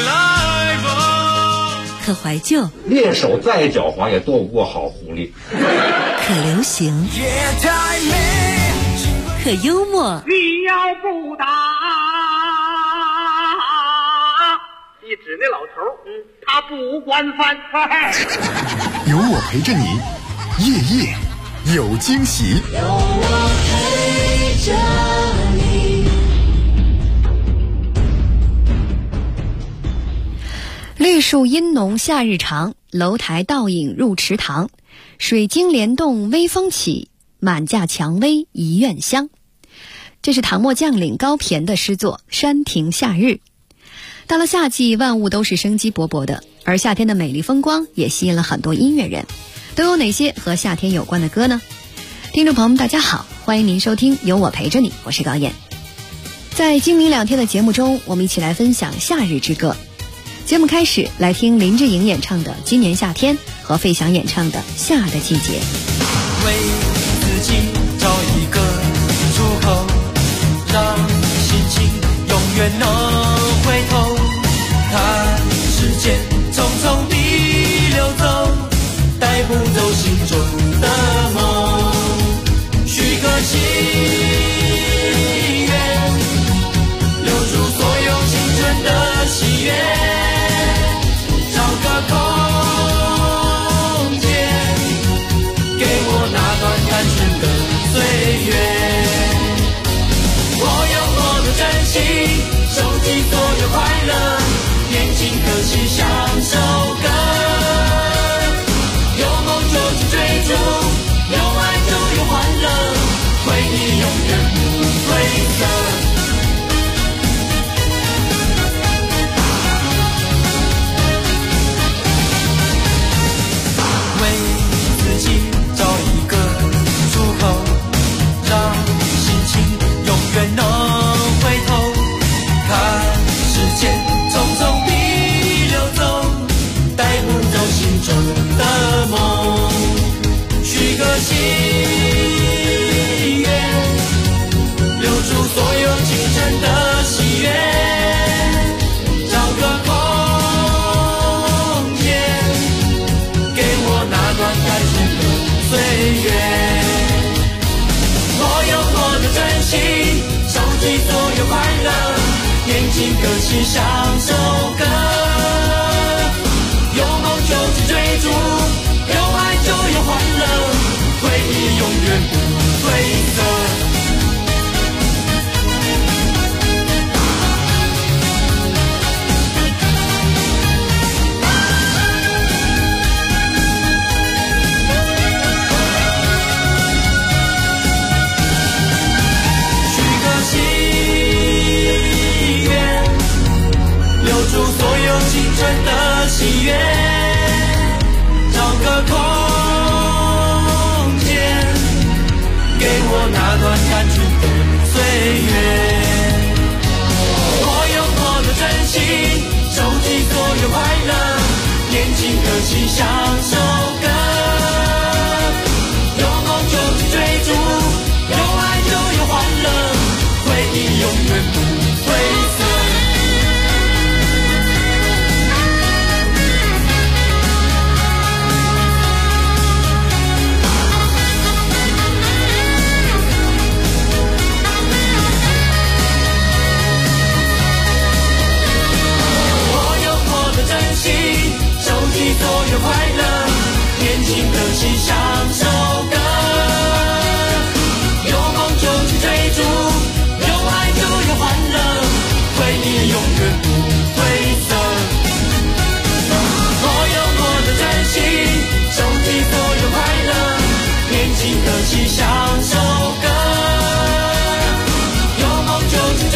可怀旧， 猎手再狡猾也斗不过好狐狸。 可流行，可幽默。 你要不打，一指那老头，他不管饭菜。 有我陪着你，夜夜有惊喜。 有我陪着你。 绿树阴浓夏日长，楼台倒影入池塘。水晶帘动微风起，满架蔷薇一院香。这是唐末将领高骈的诗作《山亭夏日》。到了夏季，万物都是生机勃勃的，而夏天的美丽风光也吸引了很多音乐人。都有哪些和夏天有关的歌呢？听众朋友们大家好，欢迎您收听有我陪着你，我是高燕。在今明两天的节目中，我们一起来分享夏日之歌。节目开始，来听林志颖演唱的《今年夏天》和费翔演唱的《夏的季节》。 为自己找一个出口，让心情永远能回头。看时间匆匆地流走，带不走心中的梦。许个心愿，留住所有青春的喜悦。找个空间，给我那段单纯的岁月。我用我的真心收集所有快乐，年轻可惜像首歌。有梦就去追逐，有爱就有欢乐，回忆永远不褪色。找一个出口，让心情永远能回头。看时间匆匆地流走，带不走心中的梦。许个心愿，留住所有青春的喜悦。找个空间，给我那段单纯的岁月。我用我的真心收集所有快乐，年轻可惜像首歌。有梦就去追逐，有爱就有欢乐，回忆永远不褪色。留住所有青春的喜悦，找个空间，给我那段单纯的岁月。我用我的真心收集所有快乐，年轻可惜像首歌。有梦就去追逐，有爱就有欢乐，回忆永远不褪色。所有快乐，年轻可惜像首歌。有梦就去追逐，有爱就有欢乐，回忆永远不褪色。我用我的真心收集所有快乐，年轻可惜像首歌。有梦就去追逐。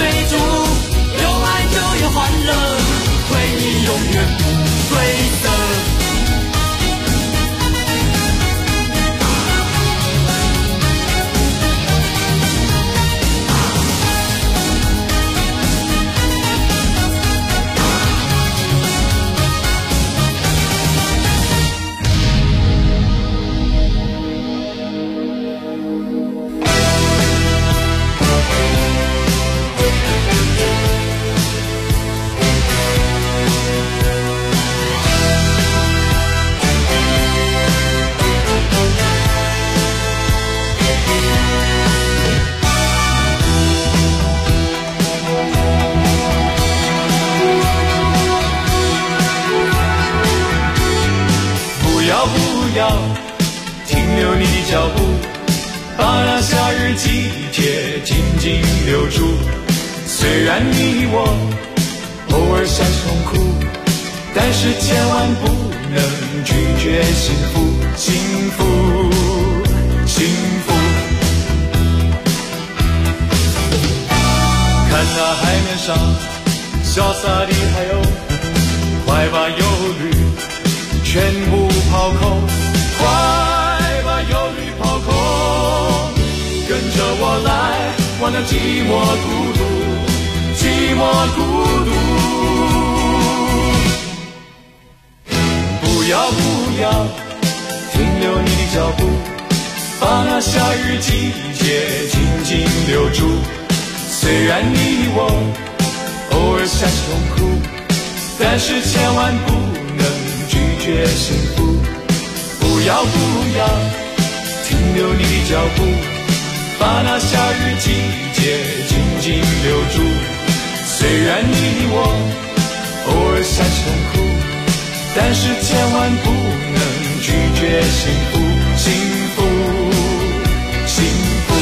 要停留你的脚步，把那夏日季节紧紧留住。虽然你我偶尔想痛哭，但是千万不能拒绝幸福，幸福，幸福。看那海面上潇洒的海鸥，快把忧虑全部抛空，快把忧虑抛空，跟着我来忘掉寂寞孤独，寂寞孤独。不要不要停留你的脚步，把那夏日季节紧紧留住。虽然你我偶尔想痛哭，但是千万不能拒绝幸福。不要不要停留你的脚步，把那夏日季节紧紧留住。虽然你我偶尔想痛哭，但是千万不能拒绝幸福，幸福，幸福。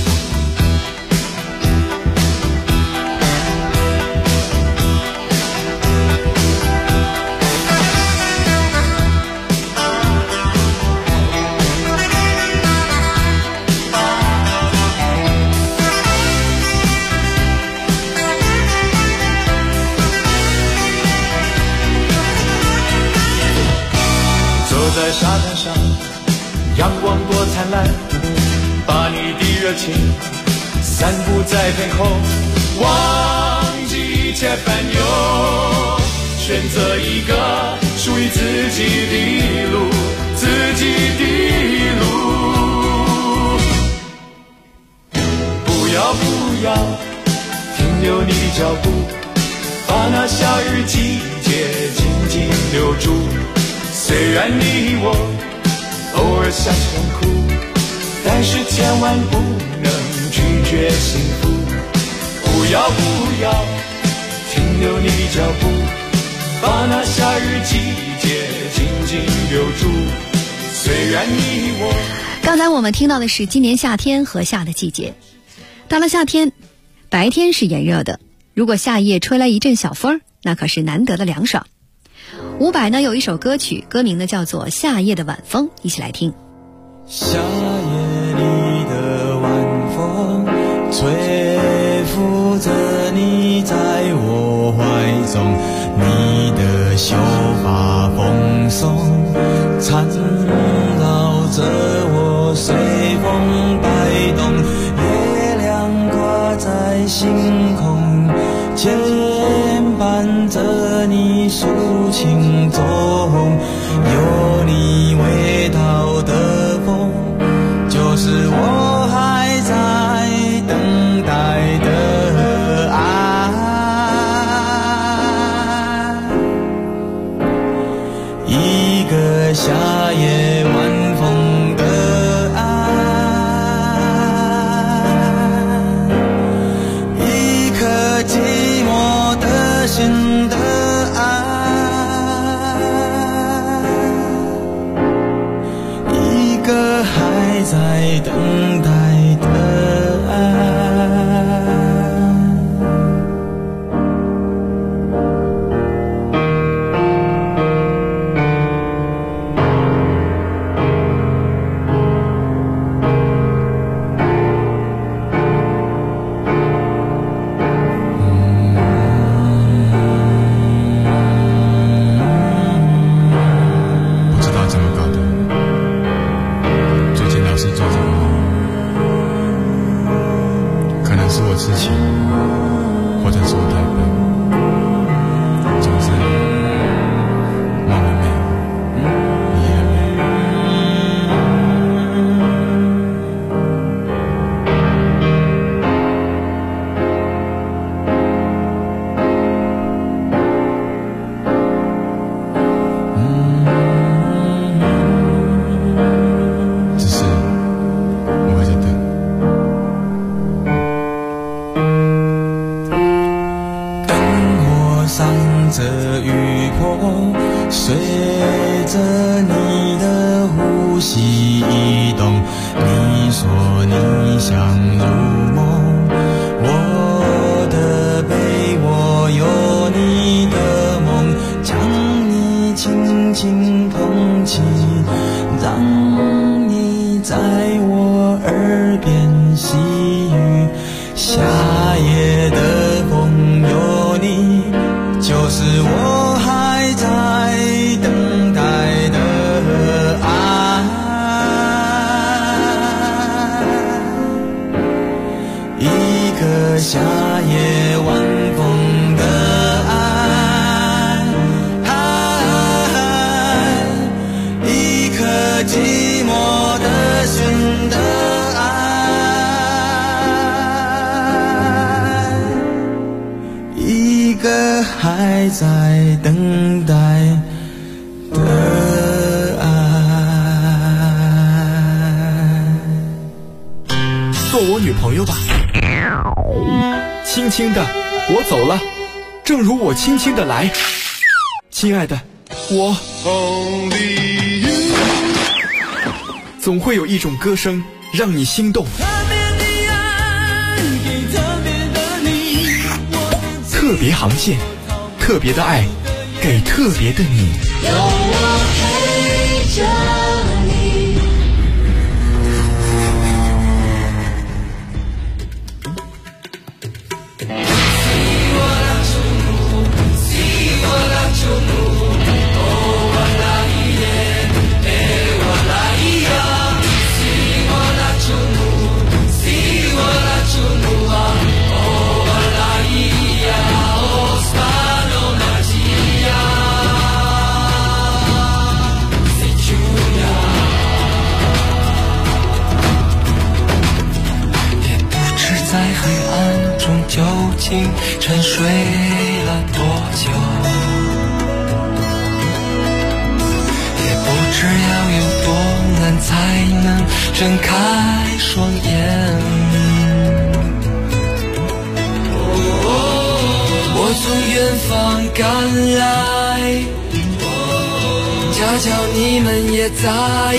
在沙滩上，阳光多灿烂，把你的热情散布在天空，忘记一切烦忧，选择一个属于自己的路，自己的路。不要不要停留你的脚步，把那夏日季节紧紧留住。虽然你我偶尔想痛哭，但是千万不能拒绝幸福。不要不要停留你的脚步，把那夏日季节紧紧留住。虽然你我刚才我们听到的是今年夏天和夏的季节。到了夏天，白天是炎热的，如果夏夜吹来一阵小风，那可是难得的凉爽。伍佰呢有一首歌曲，歌名呢叫做《夏夜的晚风》，一起来听。 夏夜里的晚风，吹拂着你在我怀中，你的秀发蓬松，缠绕着我随风摆动，月亮挂在星空，牵伴着你抒情中，有你味道的风，就是我还在等待的爱，一个夏夜晚风的爱，一颗寂寞的心的在等待的爱。 不知道怎么搞的，最近老是做这个梦，可能是我痴情，或者是我太笨，总之梦很美，你也美。只是我还在等。 和你相入梦，我的被窝有你的梦，将你轻轻捧起，让你在我耳边细语，夏夜的风有你，就是我还在等待的爱。一个夏夜晚风的爱，一颗寂寞的心的爱，一个还在等待的爱。 做我女朋友吧。轻轻的，我走了，正如我轻轻的来。亲爱的，我总会有一种歌声让你心动。特别航线，特别的爱，给特别的你。 有我陪着你。 究竟沉睡了多久，也不知要有多难才能睁开双眼。我从远方赶来，恰巧你们也在，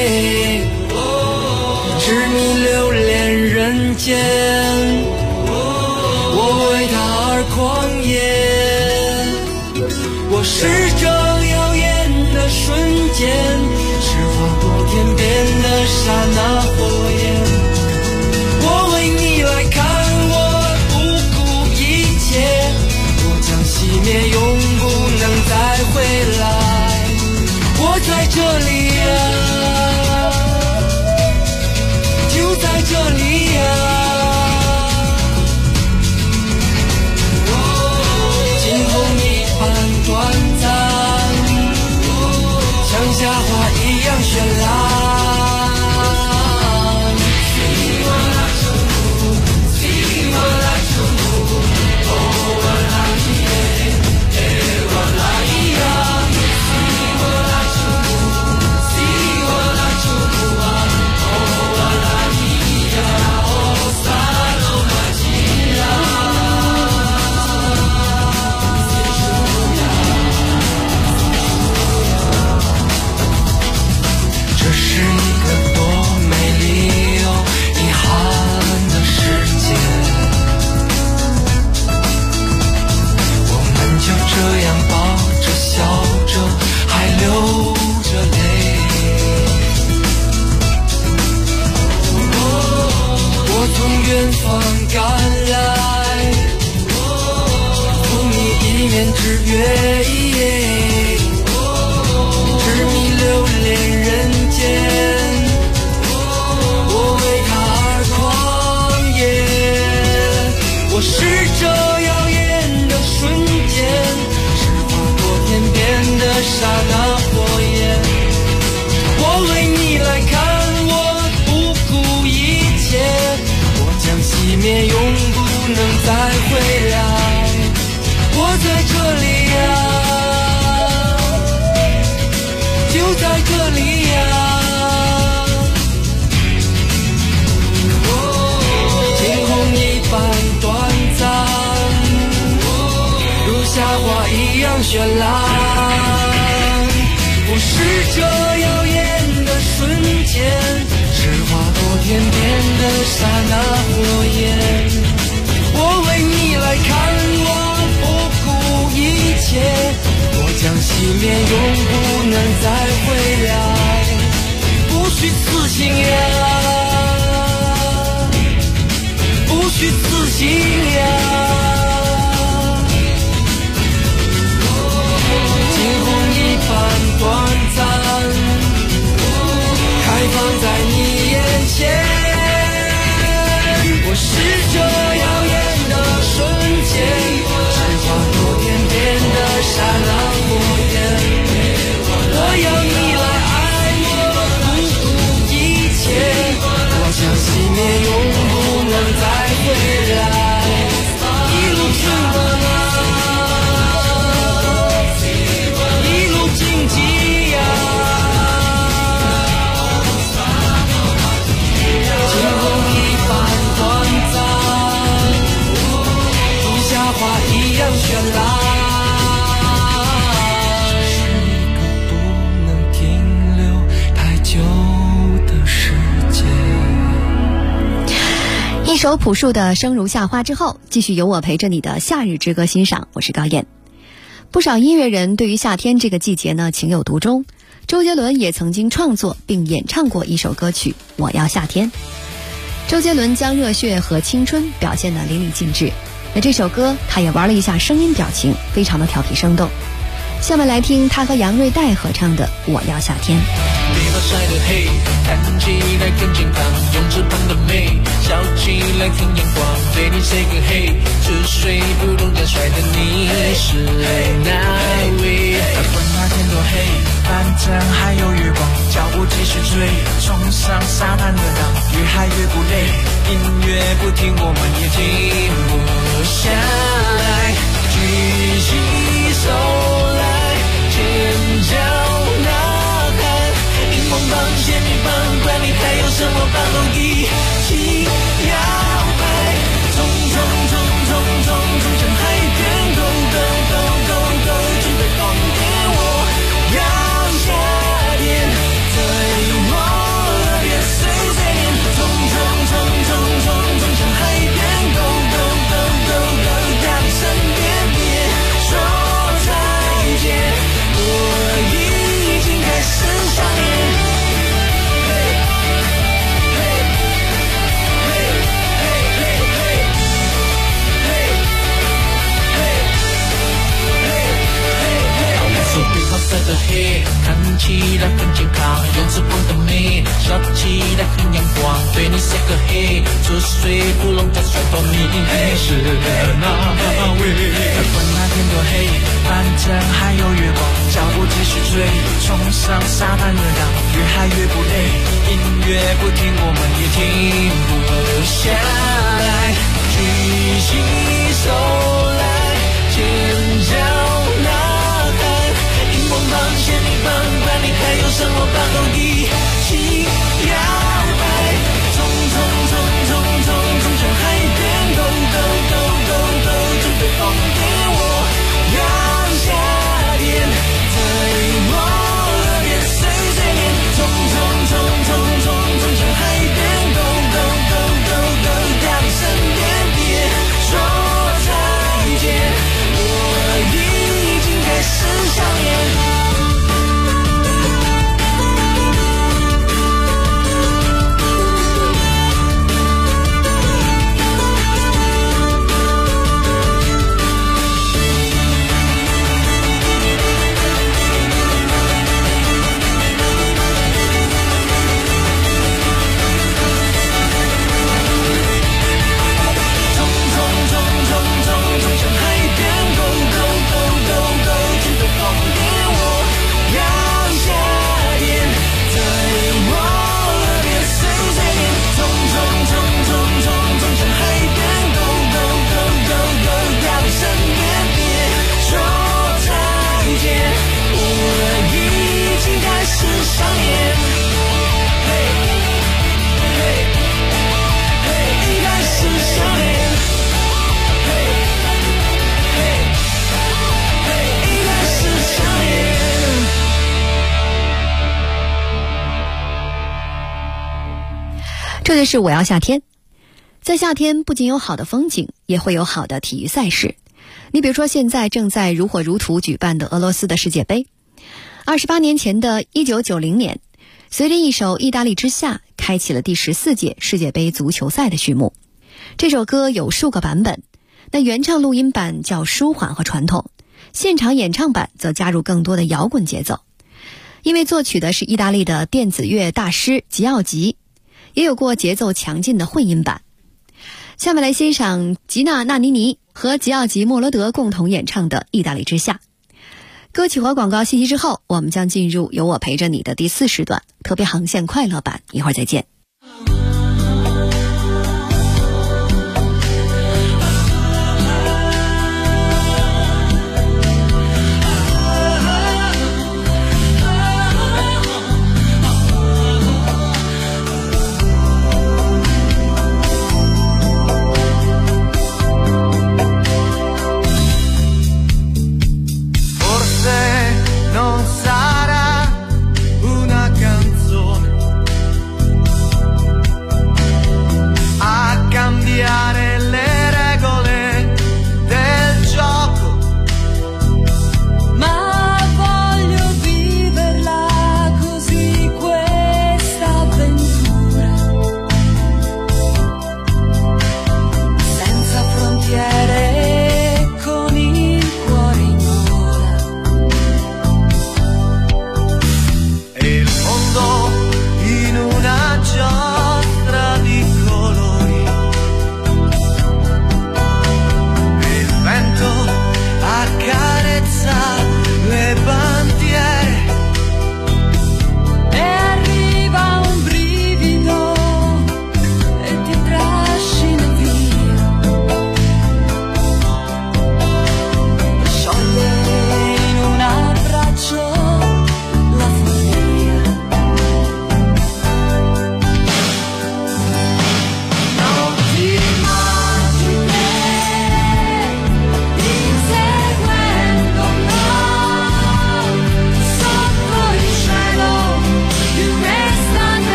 痴迷流连人间，我为他而狂野，我是这耀眼的瞬间，是划过天边的刹那火焰。我为你来看，我不顾一切，我将熄灭，永不能再回来。我在这里啊，就在这里啊。短暂，像夏花一样绚烂。绚烂，不是这耀眼的瞬间，是划过天边刹那火焰。我为你来看我不顾一切，我将熄灭，永不能再回来，不虚此行呀，不虚此行呀。短暂，开放在你眼前，我是这耀眼的瞬间，只化作天边的刹那火焰。我要你来爱我，不顾一切，我将熄灭，永不能再回来，一路春风啊，绚烂，是一个不能停留太久的时间。 一首朴树的《生如夏花》之后，继续由我陪着你的夏日之歌欣赏。我是高燕。不少音乐人对于夏天这个季节呢情有独钟，周杰伦也曾经创作并演唱过一首歌曲《我要夏天》。周杰伦将热血和青春表现得淋漓尽致。那这首歌他也玩了一下声音表情，非常的调皮生动。下面来听他和杨瑞代合唱的《我要夏天》。 别怕晒得黑，看起来更健康，用翅膀的美，笑起来挺阳光，对你 say 个 hey， 吃水不动点帅的你是哪位？管那天多黑，反正还有月光，脚步继续追，冲上沙滩热闹，越嗨越不累，音乐不停我们也停不下来，举起手来，尖叫呐喊，荧光棒仙女棒，管你还有什么棒都一起摇摆，冲冲冲冲冲冲向海边 ，Go Go Go Go Go， 准备疯癫，我要夏天，在我耳边碎碎念，冲冲冲冲冲冲向海边 ，Go Go Go Go Go， 在你身边别说再见，我已经开始想念。晒得黑，看起来很健康，用翅膀的美，笑起来很阳光，对你 say 个 hey， 出水不弄再甩到你是哪位？管那天多黑，反正还有月光，脚步继续追，冲上沙滩热闹，越嗨越不累，音乐不停我们也停不下来，举起手来，尖叫光芒仙女棒，管你还有什么棒都一起摇摆，冲冲冲冲冲冲向海边 ，Go Go Go Go Go， 准备疯癫，我要夏天，在我耳边碎碎念，冲冲冲冲冲冲向海边 ，Go Go Go Go Go， 在你身边别说再见，我已经开始想念。 这就是我要夏天。 在夏天不仅有好的风景，也会有好的体育赛事。你比如说现在正在如火如荼举办的俄罗斯的世界杯。28年前的1990年，随着一首《意大利之夏》开启了第14届世界杯足球赛的序幕。这首歌有数个版本，那原唱录音版较舒缓和传统，现场演唱版则加入更多的摇滚节奏。因为作曲的是意大利的电子乐大师吉奥吉，也有过节奏强劲的混音版。下面来欣赏吉娜·纳尼尼和吉奥吉·莫罗德共同演唱的《意大利之夏》。歌曲和广告信息之后，我们将进入有我陪着你的第4时段特别航线快乐版，一会儿再见。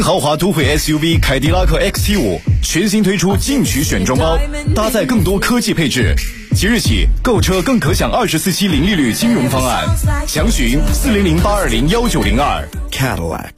豪华都会 SUV 凯迪拉克 XT5 全新推出进取选装包，搭载更多科技配置。即日起购车更可享24期零利率金融方案，详询400-820-1902 Cadillac。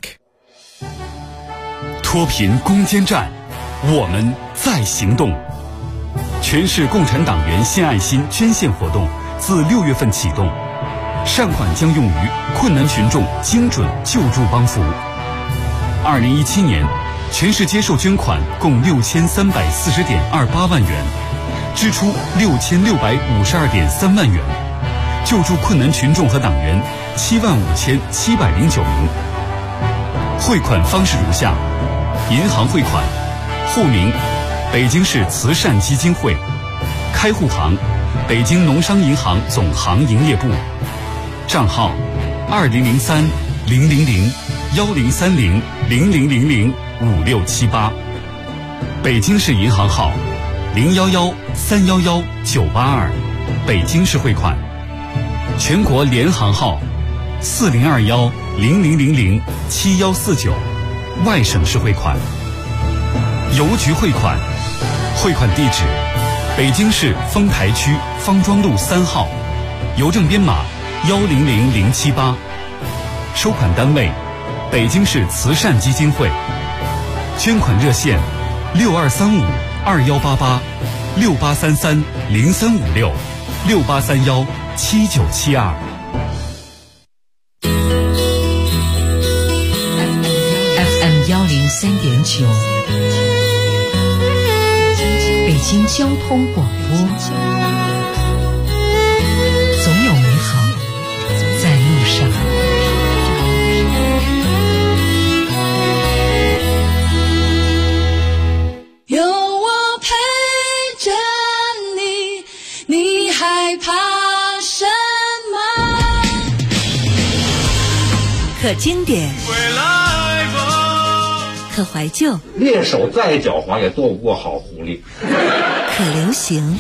脱贫攻坚战，我们在行动。全市共产党员献爱心捐献活动自6月份启动，善款将用于困难群众精准救助帮扶。2017年，全市接受捐款共6340.28万元，支出6652.3万元，救助困难群众和党员75709名。汇款方式如下：银行汇款，户名北京市慈善基金会，开户行北京农商银行总行营业部，账号2003-000-1030-0000-5678，北京市银行号011-311-982，北京市汇款，全国联行号4021-0000-7149，外省市汇款。邮局汇款，汇款地址北京市丰台区方庄路3号，邮政编码100078，收款单位北京市慈善基金会，捐款热线6235-2888-6833-0356-6831-7972。 FM 103.9，北京交通广播，总有美好在路上。 有我陪着你，你害怕什么？ 可经典，可怀旧， 猎手再狡猾也斗不过好狐狸。 可流行，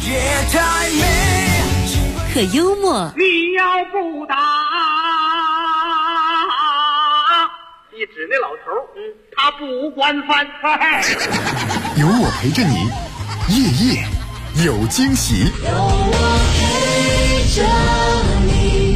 可幽默。 你要不打，你指那老头，他不惯犯。 有我陪着你，夜夜有惊喜。 有我陪着你。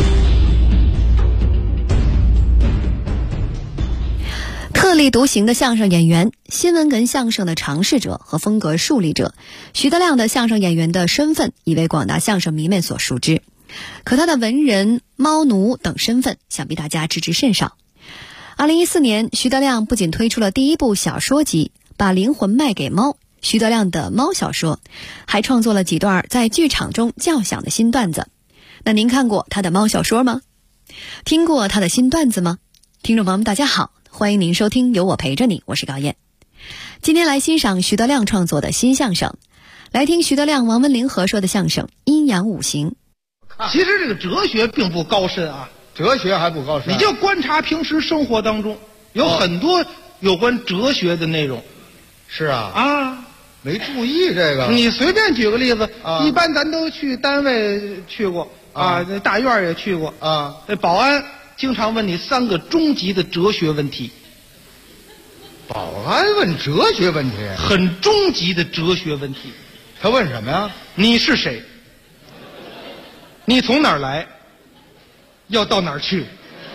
特立独行的相声演员，新文哏相声的尝试者和风格树立者，徐德亮的相声演员的身份已为广大相声迷们所熟知。可他的文人、猫奴等身份，想必大家知之甚少。2014年，徐德亮不仅推出了第一部小说集《把灵魂卖给猫》，徐德亮的猫小说，还创作了几段在剧场中叫响的新段子。那您看过他的猫小说吗？听过他的新段子吗？听众朋友们，大家好，欢迎您收听有我陪着你，我是高燕。今天来欣赏徐德亮创作的新相声，来听徐德亮、王文林合说的相声《阴阳五行》。 其实这个哲学并不高深啊， 哲学还不高深， 你就观察平时生活当中有很多有关哲学的内容。 是啊， 啊， 没注意这个。 你随便举个例子，一般咱都去单位去过啊，那大院也去过啊， 那保安经常问你3个终极的哲学问题。 保安问哲学问题， 很终极的哲学问题。 他问什么呀？ 你是谁？你从哪儿来？要到哪儿去？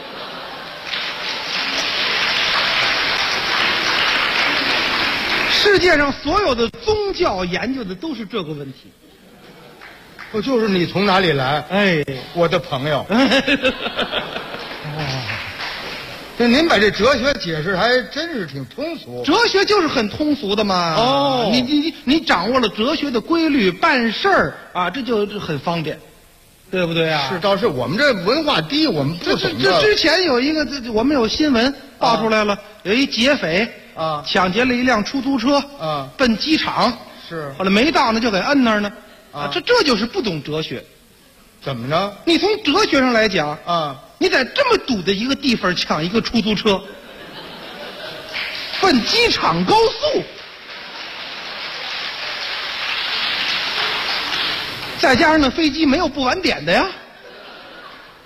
世界上所有的宗教研究的都是这个问题。 就是你从哪里来？ 哎， 我的朋友。这您把这哲学解释还真是挺通俗。 哲学就是很通俗的嘛。 哦， 你掌握了哲学的规律，办事儿啊，这就很方便，对不对啊？ 是，倒是我们这文化低，我们不懂。 这之前有一个，我们有新闻爆出来了，有一劫匪啊， 抢劫了一辆出租车啊， 奔机场。 是， 后来没到呢，就给摁那儿呢。啊，这就是不懂哲学。 怎么着？ 你从哲学上来讲啊， 你在这么堵的一个地方抢一个出租车，奔机场高速，再加上那飞机没有不晚点的呀，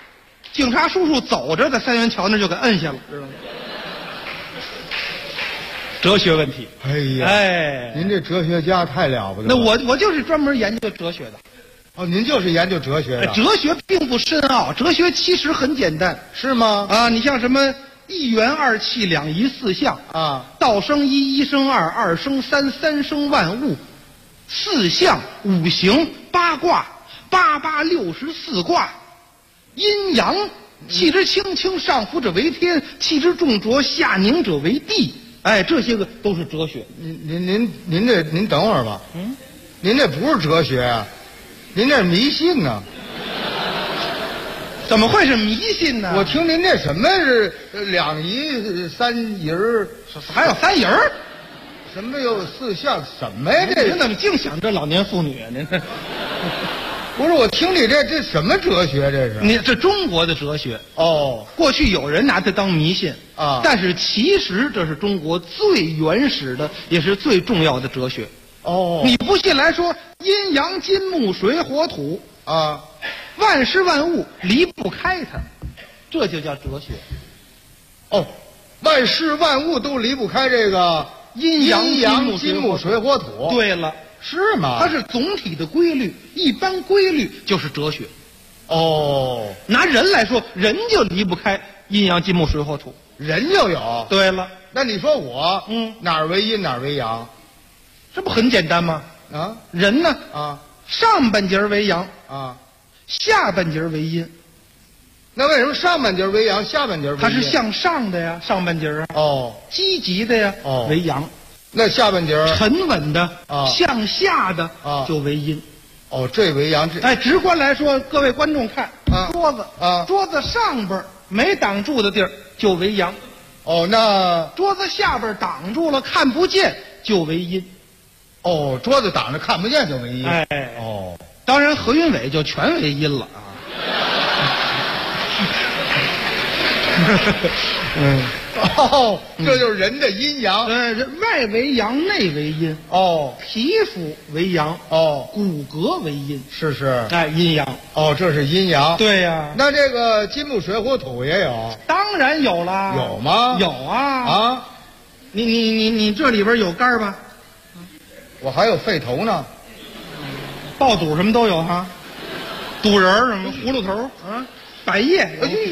警察叔叔走着在三元桥那就给摁下了，知道吗？ 哲学问题。 哎呀， 哎， 您这哲学家太了不得了。 那我就是专门研究哲学的。 哦，您就是研究哲学的。 哲学并不深奥，哲学其实很简单， 是吗？ 啊，你像什么一元二气两仪四象啊， 道生一，一生二，二生三，三生万物，四象五行八卦，八八64卦，阴阳，气之轻轻上浮者为天，气之重浊下凝者为地。哎，这些个都是哲学。 您等会儿吧。您这不是哲学啊，您这是迷信呢。 怎么会是迷信呢？ 我听您这什么是两仪三仪儿， 还有三仪儿， 什么有四象，什么呀？这您怎么净想这老年妇女啊？您这不是我听你这什么哲学？这是你这中国的哲学哦。 过去有人拿它当迷信啊， 但是其实这是中国最原始的，也是最重要的哲学。 哦， 你不信来说，阴阳金木水火土啊， 万事万物离不开它，这就叫哲学。 哦，万事万物都离不开这个阴阳金木水火土。 对了， 是吗？ 它是总体的规律，一般规律就是哲学。 哦， 拿人来说，人就离不开阴阳金木水火土， 人就有。 对了， 那你说我哪儿为阴哪儿为阳？ 这不很简单吗？ 啊， 人呢啊， 上半截为阳啊， 下半截为阴。 那为什么上半截为阳，下半截为阴？ 它是向上的呀，上半截啊。 哦， 积极的呀，为阳。 那下半截沉稳的啊， 向下的啊，就为阴。 哦，这为阳。 哎，直观来说，各位观众看啊， 桌子啊， 桌子上边没挡住的地儿就为阳。 哦，那桌子下边挡住了，看不见就为阴。 哦，桌子挡着看不见就为阴。 哎， 哦， 当然何云伟就全为阴了啊。 哦，这就是人的阴阳。 外为阳，内为阴。 哦， 皮肤为阳。 哦， 骨骼为阴。 是。 哎，阴阳。 哦，这是阴阳。 对呀。 那这个金木水火土也有？ 当然有啦。 有吗？ 有啊。 啊， 你这里边有肝吧？ 我还有肺头呢。 爆肚什么都有哈。肚仁什么葫芦头啊，百叶。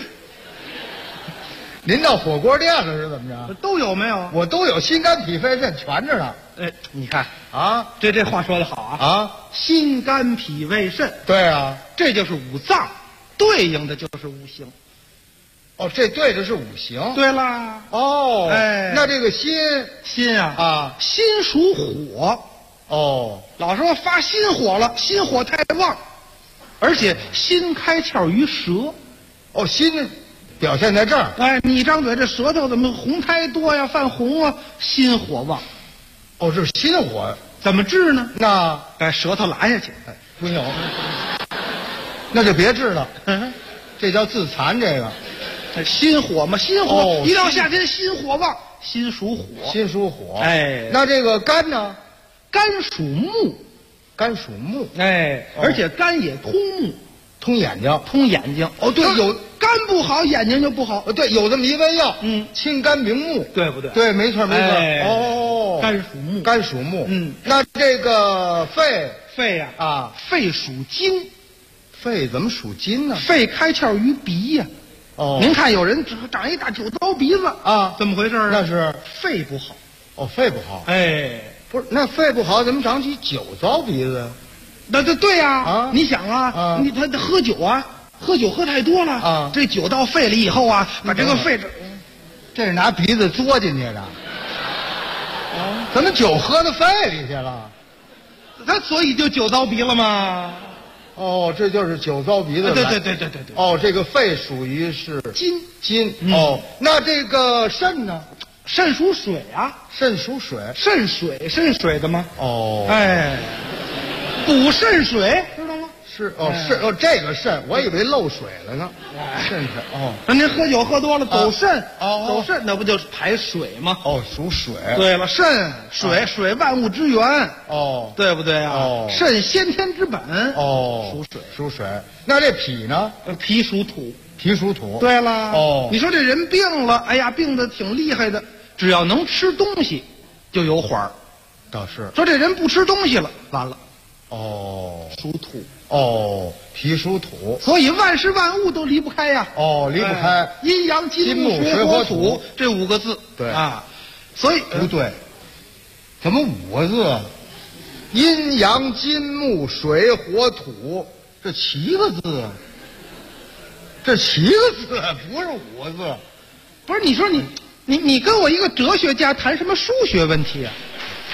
您到火锅店了是怎么着？ 都有没有？ 我都有，心肝脾肺肾全着呢。 哎，你看啊， 这话说得好啊！ 啊， 心肝脾胃肾， 对啊， 这就是五脏，对应的就是五行。 哦，这对的是五行。 对啦。 哦， 哎， 那这个心啊，心属火。 哦， 老说发心火了，心火太旺，而且心开窍于舌。 哦，心表现在这儿。 哎，你一张嘴，这舌头怎么红苔多呀，泛红啊？心火旺。 哦，这是心火， 怎么治呢？ 那把舌头拉下去。 哎，不用，那就别治了。这叫自残。这个心火嘛，心火、 哦、 一到夏天心火旺，心属火。 心属火。 哎， 那这个肝呢？ 肝属木。 肝属木。 哎，而且肝也通目。 通眼睛， 通眼睛。 哦，对，有肝不好，眼睛就不好。 对，有这么一味药，清肝明目， 对不对？ 对，没错，没错。 哦，肝属木， 肝属木。那这个肺呀， 啊， 肺属金。 肺怎么属金呢？ 肺开窍于鼻呀。 哦， 您看有人长一大酒糟鼻子啊， 怎么回事啊？ 那是肺不好。 哦，肺不好。 哎， 不是，那肺不好怎么长起酒糟鼻子呀？ 那对呀， 啊， 你想啊，他喝酒啊，喝酒喝太多了啊， 这酒到肺里以后啊，把这个肺这是拿鼻子嘬进去的。怎么酒喝到肺里去了？ 他所以就酒糟鼻了吗？ 哦，这就是酒糟鼻子。 对。 哦，这个肺属于是金。哦，那这个肾呢？ 肾属水啊。 肾属水。 肾水的吗？ 哦， 哎。补肾水，知道吗？ 是哦，是哦，这个肾，我以为漏水了呢。肾是哦， 那您喝酒喝多了走肾， 走肾那不就是排水吗？ 哦，属水。 对了，肾水万物之源。 哦， 对不对啊？ 哦， 肾先天之本。 哦，属水。那这脾呢？ 脾属土。 脾属土。 对了。 哦， 你说这人病了，哎呀，病得挺厉害的，只要能吃东西， 就有缓儿。 倒是说这人不吃东西了，完了， 哦， 属土。 哦，脾属土， 所以万事万物都离不开呀。 哦，离不开阴阳金木水火土这5个字。 对啊，所以不对，怎么5个字？阴阳金木水火土，这7个字啊！这7个字不是5个字。 不是，你说你跟我一个哲学家谈什么数学问题啊？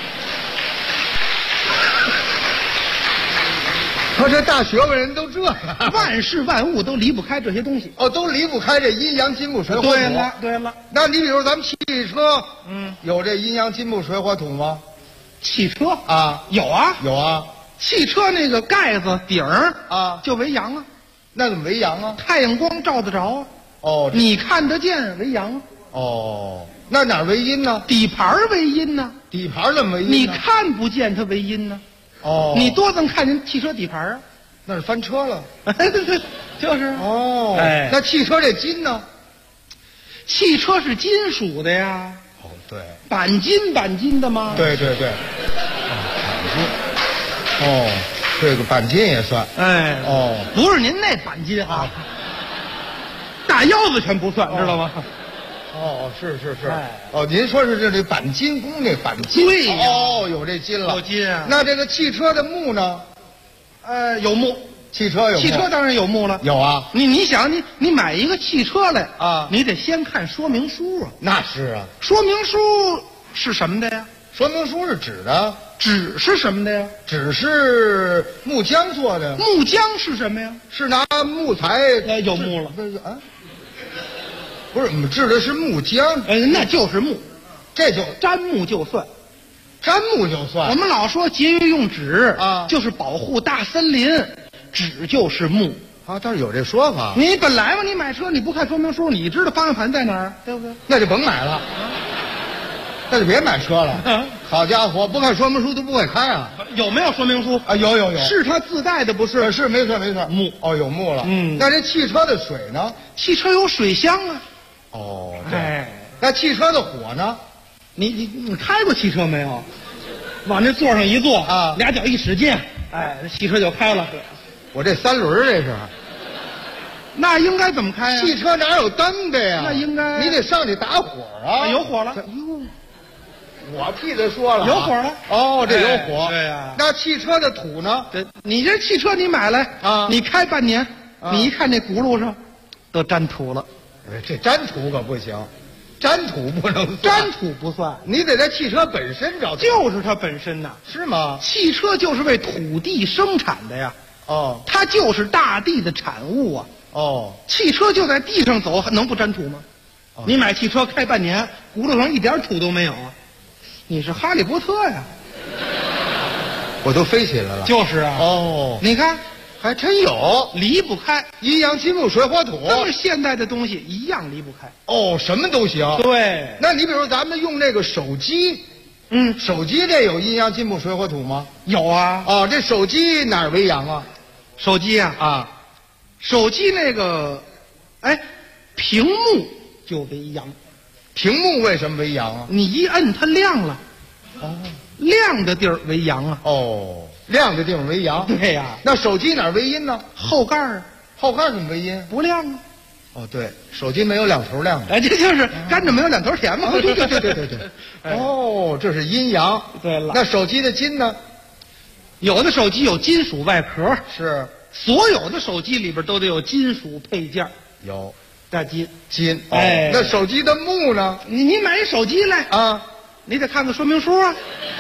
可这大学问人都这样， 万事万物都离不开这些东西。 哦，都离不开这阴阳金木水火土。 对了。 那你比如咱们汽车，有这阴阳金木水火土吗？ 汽车啊， 有啊。汽车那个盖子顶儿啊， 就为阳啊。 那怎么为阳啊？ 太阳光照得着啊。 哦， 你看得见为阳啊。 哦，那哪儿为阴呢？ 底盘为阴呢。 底盘怎么为阴呢？ 你看不见它为阴呢。 哦， 你多能看见汽车底盘啊？ 那是翻车了。 就是哦，哎，那汽车这金呢？ 汽车是金属的呀。 哦，对， 钣金的吗？ 对。钣金。哦，这个钣金也算。 哎， 哦， 不是您那钣金啊，大腰子全不算，知道吗？ 哦，是。哦，您说是这钣金工那钣金？ 对呀。 哦，有这金了。 有金啊。 那这个汽车的木呢？ 有木。 汽车有木。 汽车当然有木了。 有啊。 你想你买一个汽车来啊， 你得先看说明书啊。 那是啊。 说明书是什么的呀？ 说明书是纸的。 纸是什么的呀？ 纸是木浆做的。 木浆是什么呀？ 是拿木材。 有木了。 不是，我们制的是木浆。 那就是木， 这就沾木就算。 沾木就算。 我们老说节约用纸啊， 就是保护大森林，纸就是木啊。倒是有这说法。 你本来嘛，你买车你不看说明书，你知道方向盘在哪儿，对不对？ 那就甭买了，那就别买车了。好家伙，不看说明书都不会开啊！ 有没有说明书啊？有， 是它自带的，不是？ 是，没错。 木哦，有木了。那这汽车的水呢？ 汽车有水箱啊。 哦，对。那汽车的火呢？ 你开过汽车没有？往那座上一坐啊 ，2脚一使劲，汽车就开了。 我这3轮这是。 那应该怎么开呀？ 汽车哪有灯的呀？ 那应该你得上去打火啊！ 有火了。 我屁的说了， 有火了。 哦，这有火。 对呀。 那汽车的土呢？ 你这汽车你买来啊， 你开半年，你一看这轱辘上都沾土了。 这沾土可不行，沾土不能算， 沾土不算， 你得在汽车本身找。 就是它本身呐。 是吗？ 汽车就是为土地生产的呀。 哦， 它就是大地的产物啊。 哦， 汽车就在地上走，能不沾土吗？你买汽车开半年，轱辘上一点土都没有啊。你是哈利波特呀？ 我都飞起来了。 就是啊。 哦， 你看， 还真有， 离不开阴阳金木水火土。 这么现代的东西一样离不开。 哦，什么都行。 对。 那你比如咱们用那个手机，手机这有阴阳金木水火土吗？ 有啊。 哦，这手机哪儿为阳啊？ 手机啊，手机那个，屏幕就为阳。 屏幕为什么为阳啊？ 你一摁它亮了。 哦， 亮的地儿为阳啊。 哦，亮的地方为阳。 对呀。 那手机哪儿为阴呢？ 后盖儿。 后盖怎么为阴？ 不亮啊。 哦，对，手机没有两头亮。 这就是甘蔗没有两头甜嘛。 对。哦，这是阴阳。 对了。 那手机的金呢？ 有的手机有金属外壳。 是。 所有的手机里边都得有金属配件。 有。 带金。 那手机的木呢？ 你买一手机来啊， 你得看看说明书啊。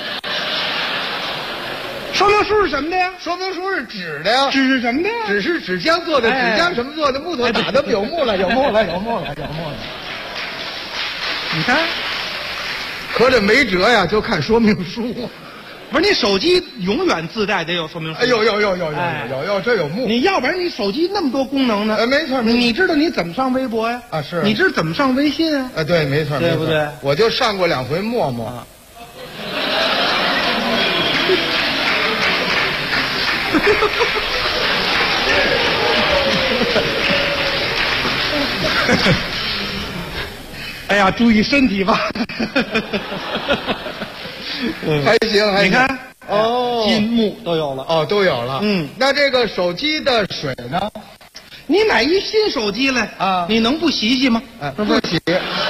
说明书是什么的呀？ 说明书是纸的呀。 纸是什么的呀？ 纸是纸浆做的，纸浆什么做的？木头打的，有木了。 你看， 可这没辙呀，就看说明书。 不是，你手机永远自带得有说明书。 有，这有木。 你要不然你手机那么多功能呢？ 没错。 你知道你怎么上微博呀？ 啊，是。 你知道怎么上微信啊？ 对，没错， 对不对？ 我就上过2回陌陌。 哎呀，注意身体吧。 还行还行。 你看哦， 金木都有了。 哦，都有了。那这个手机的水呢？ 你买一新手机来啊， 你能不洗洗吗？ 不洗。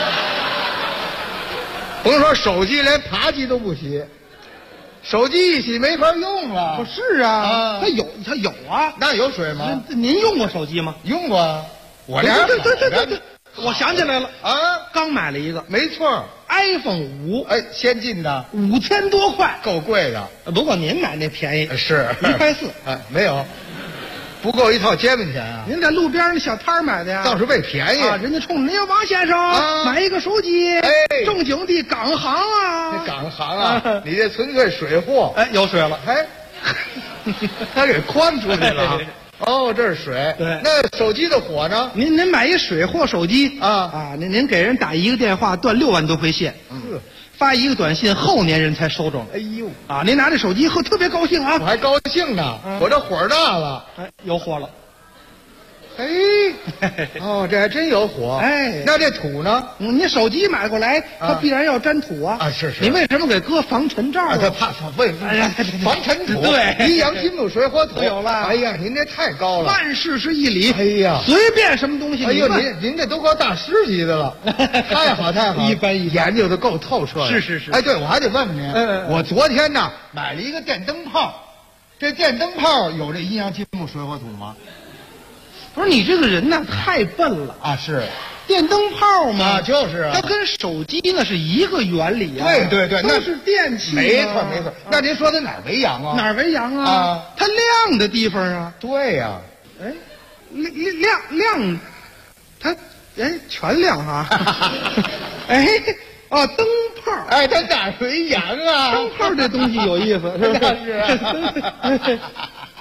甭说手机，连扒机都不洗。手机一洗没法用了。 不是啊，它有啊。 那有水吗？ 您用过手机吗？ 用过啊。我对，我想起来了啊，刚买了一个， 没错 ，iPhone 5， 哎，先进的 ，5000多块， 够贵的。 不过您买那便宜， 是 1块4， 哎，没有，不够一套煎饼钱啊。 您在路边那小摊买的呀？ 倒是为便宜啊，人家冲着您王先生买一个手机， 哎， 正经的港行啊， 这港行啊，你这纯粹水货， 哎，有水了， 哎，他给框出去了。哦，这是水。 对， 那手机的火呢？ 您买一水货手机啊，您给人打一个电话断6万多回线，发一个短信后年人才收着。 哎呦啊，您拿这手机后特别高兴啊， 我还高兴呢，我这火大了， 哎，有火了。 哎，哦，这还真有火。 哎， 那这土呢？ 你手机买过来，它必然要沾土啊。 啊，是。 你为什么给搁防尘罩啊？ 他怕为防尘土。 对， 阴阳金木水火土有了。 哎呀，您这太高了。 万事是一理。 哎呀， 随便什么东西。 哎呦，您这都够大师级的了，太好太好。 一般研究的够透彻了。 是。 哎，对，我还得问问您，我昨天呢买了一个电灯泡，这电灯泡有这阴阳金木水火土吗？ 不是你这个人呢，太笨了啊！是电灯泡嘛， 就是啊， 它跟手机呢是一个原理啊。 对， 那是电器。 没错。那您说它哪儿为阳啊？ 哪儿为阳啊？它亮的地方啊。 对呀。 哎，亮，它全亮啊。哎，哦，灯泡。 哎，它哪儿为阳啊？ 灯泡这东西有意思，是不是？是。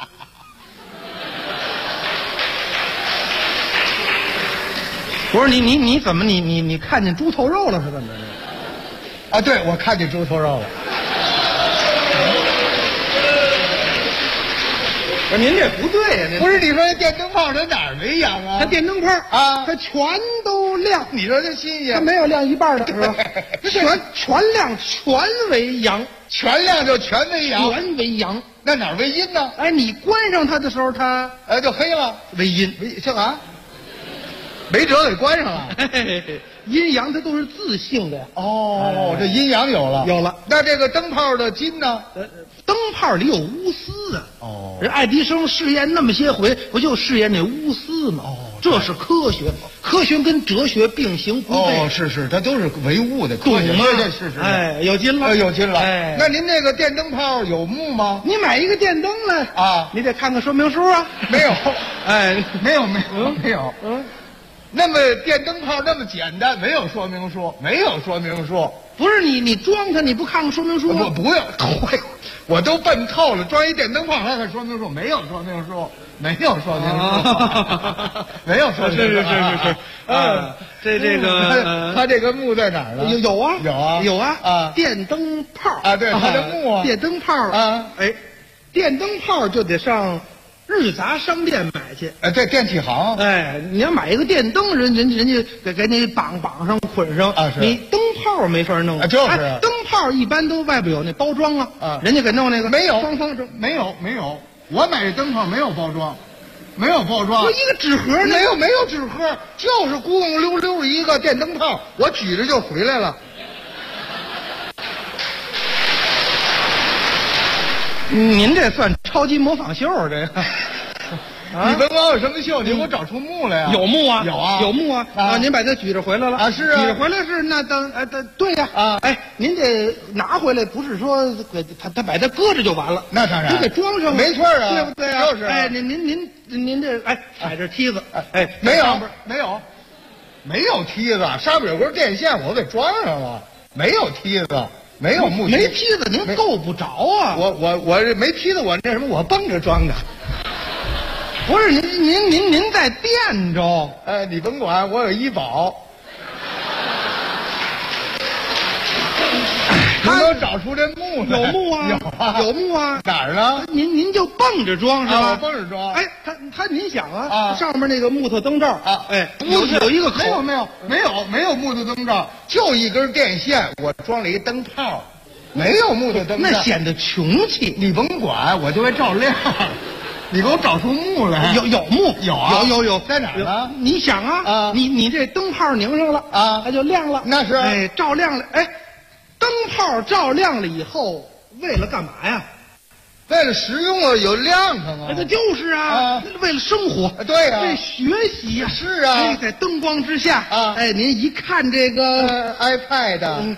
不是你怎么你看见猪头肉了是怎么着？ 啊，对，我看见猪头肉了。 不是您这不对呀， 不是你说这电灯泡它哪儿为阳啊？ 它电灯泡啊，它全都亮。 你说这新鲜？ 它没有亮一半的是吧？全亮，全为阳， 全亮就全为阳， 全为阳。 那哪儿为阴呢？ 哎，你关上它的时候，它就黑了， 为阴。 像啥？没辙给关上了。 阴阳它都是自性的呀。 哦，这阴阳有了。那这个灯泡的金呢？ 灯泡里有钨丝啊。 哦， 人爱迪生试验那么些回，不就试验那钨丝吗？哦，这是科学，科学跟哲学并行不悖。 哦，是，它都是唯物的科学。 懂吗？ 是。 哎，有劲了， 有劲了。 哎， 那您那个电灯泡有木吗？ 你买一个电灯来啊， 你得看看说明书啊。 没有。 哎， 没有。那么电灯泡那么简单，没有说明书， 不是你装它，你不看看说明书吗？ 我不用，我都笨透了，装一电灯泡还看说明书？没有说明书。 是。这个它这个木在哪儿呢？ 有啊，电灯泡啊，对，它的木啊， 电灯泡啊，哎，电灯泡就得上日杂商店买去。 这电器行。 哎，你要买一个电灯，人家给你绑上捆上啊，是。 你灯泡没法弄， 就是。 灯泡一般都外边有那包装啊，人家给弄那个没有方正， 没有。我买这灯泡没有包装。我一个纸盒呢？ 没有纸盒，就是咕咕溜溜一个电灯泡，我举着就回来了。 您这算超级模仿秀这个。 你甭管有什么秀，你给我找出木来呀！ 有木啊， 有木啊！啊，您把它举着回来了啊？是啊， 举着回来是那对呀啊！哎，您得拿回来，不是说给他把它搁着就完了， 那当然， 你给装上， 没错啊， 对不对啊？ 就是。 哎，您这踩着梯子，哎， 没有梯子，上面有根电线，我给装上了，没有梯子。没有木没梯子，您够不着啊！ 我没梯子，我那什么，我蹦着装的。 不是您在店着， 哎，你甭管，我有医保。能找出这木来？ 有木啊，有木啊， 哪儿呢？ 您就蹦着装是吧？ 蹦着装。 哎，他您想啊，上面那个木头灯罩啊，哎，有一个口， 没有木头灯罩，就一根电线，我装了一灯泡。 没有木头灯， 那显得穷气。 你甭管，我就为照亮。你给我找出木来。 有木， 有啊， 有， 在哪儿呢？ 你想啊，你这灯泡拧上了啊，它就亮了。 那是， 哎，照亮了，哎，灯泡照亮了以后，为了干嘛呀？ 为了实用啊，有亮堂啊。 那就是啊，为了生活。 对啊， 为学习呀。 是啊， 哎，在灯光之下啊，哎，您一看这个 iPad。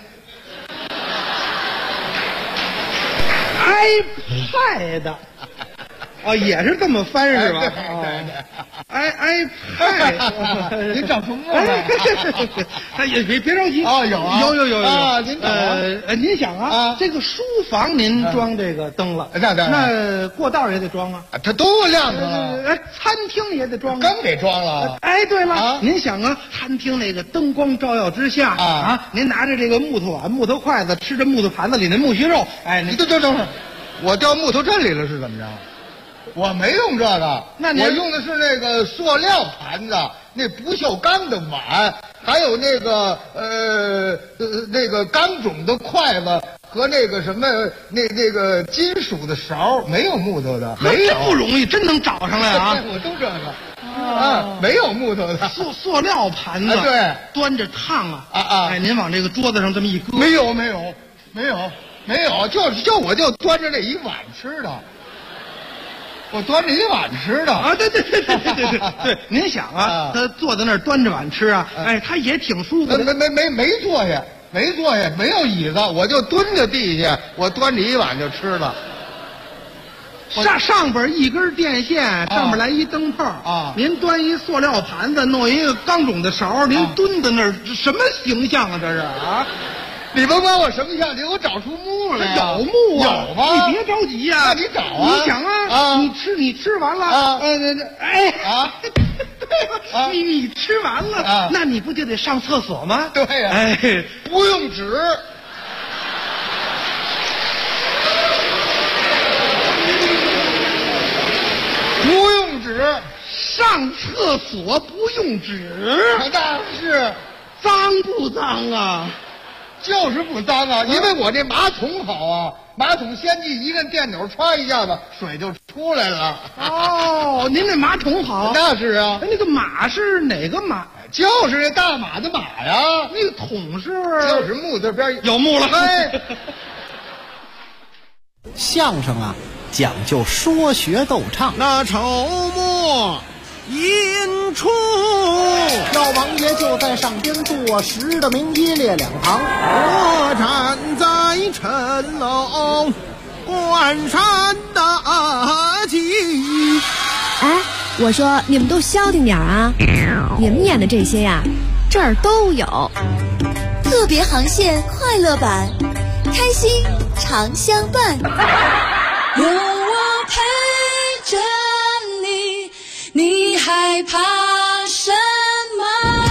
iPad， 哦，也是这么翻是吧？iPad， 您找出木来。 哎，也别着急啊，有啊， 您您想啊，这个书房您装这个灯了，那过道也得装啊， 它都亮着了。 哎，餐厅也得装， 更得装了。 哎，对了，您想啊，餐厅那个灯光照耀之下啊，您拿着这个木头碗、木头筷子，吃着木头盘子里的木须肉，哎， 你等会儿，我掉木头阵里了是怎么着？我没用这个， 那我用的是那个塑料盘子，那不锈钢的碗，还有那个那个钢种的筷子和那个什么那个金属的勺，没有木头的，没有。 真不容易，真能找上来啊！ 我都这个啊，没有木头的塑料盘子， 对， 端着烫啊！哎，您往这个桌子上这么一搁， 没有，就端着那一碗吃的。我端着一碗吃的啊！对，您想啊，他坐在那儿端着碗吃啊，哎，他也挺舒服的。 没坐下，没有椅子，我就蹲在地下，我端着一碗就吃了。 上边一根电线，上面来一灯泡啊！您端一塑料盘子，弄一个钢种的勺，您蹲在那儿，什么形象啊？这是啊！ 你甭管我什么样，你给我找出木来。 有木啊， 有吗？ 你别着急呀， 那你找啊！ 你想啊，你吃完了啊，你吃完了，那你不就得上厕所吗？ 对呀， 哎， 不用纸，不用纸， 上厕所不用纸， 那是脏不脏啊？ 就是不脏啊，因为我这马桶好啊，马桶先进一个电钮，歘一下子水就出来了。 哦，您这马桶好？ 那是啊。 那个马是哪个马？ 就是那大马的马呀。 那个桶是？ 就是木字边有木了。 哎， 相声啊，讲究说学逗唱。 那筹末引出， 老王爷就在上边坐实的明一列两旁， 我站在城楼关山大吉。 哎，我说你们都消停点啊！你们演的这些呀，这儿都有。 特别航线快乐版，开心常相伴，有我陪着你，你害怕什么？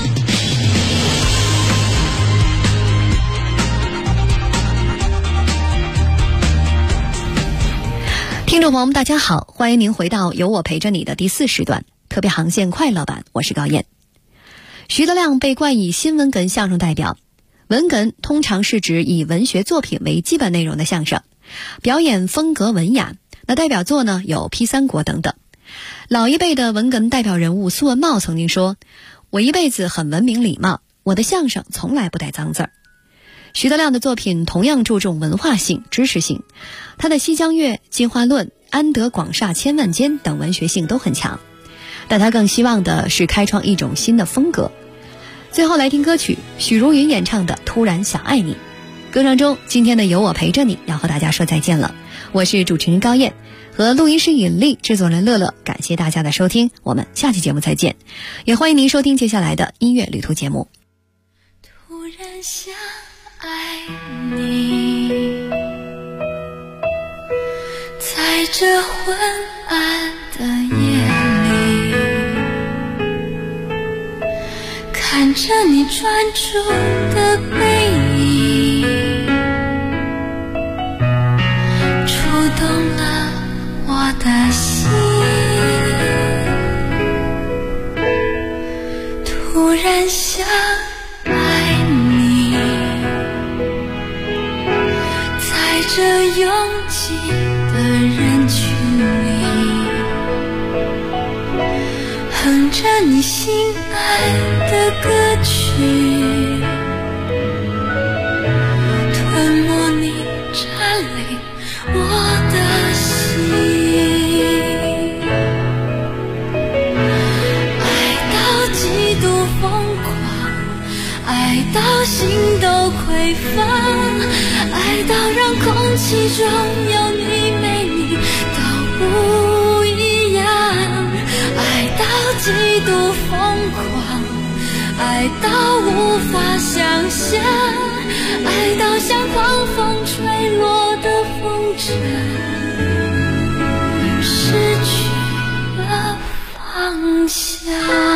听众朋友们大家好，欢迎您回到有我陪着你的第4时段特别航线快乐版，我是高燕。徐德亮被冠以新文哏相声代表，文哏通常是指以文学作品为基本内容的相声，表演风格文雅，那代表作呢有《批三国》等等。老一辈的文哏代表人物苏文茂曾经说，我一辈子很文明礼貌，我的相声从来不带脏字儿。徐德亮的作品同样注重文化性、知识性，他的《西江月》《进化论》《安得广厦千万间》等文学性都很强，但他更希望的是开创一种新的风格。最后来听歌曲许茹芸演唱的《突然想爱你》。歌声中，今天的有我陪着你要和大家说再见了，我是主持人高燕，和录音师尹丽、制作人乐乐，感谢大家的收听，我们下期节目再见，也欢迎您收听接下来的音乐旅途节目。 突然想爱你，在这昏暗的夜里，看着你专注的背影，触动了我的心，突然想爱你， 哼着你心爱的歌曲，吞没你占领我的心，爱到极度疯狂，爱到心都匮乏，爱到让空气中有你没你都不一样，爱到极度疯狂，爱到无法想象，爱到像狂风吹落的风筝，失去了方向。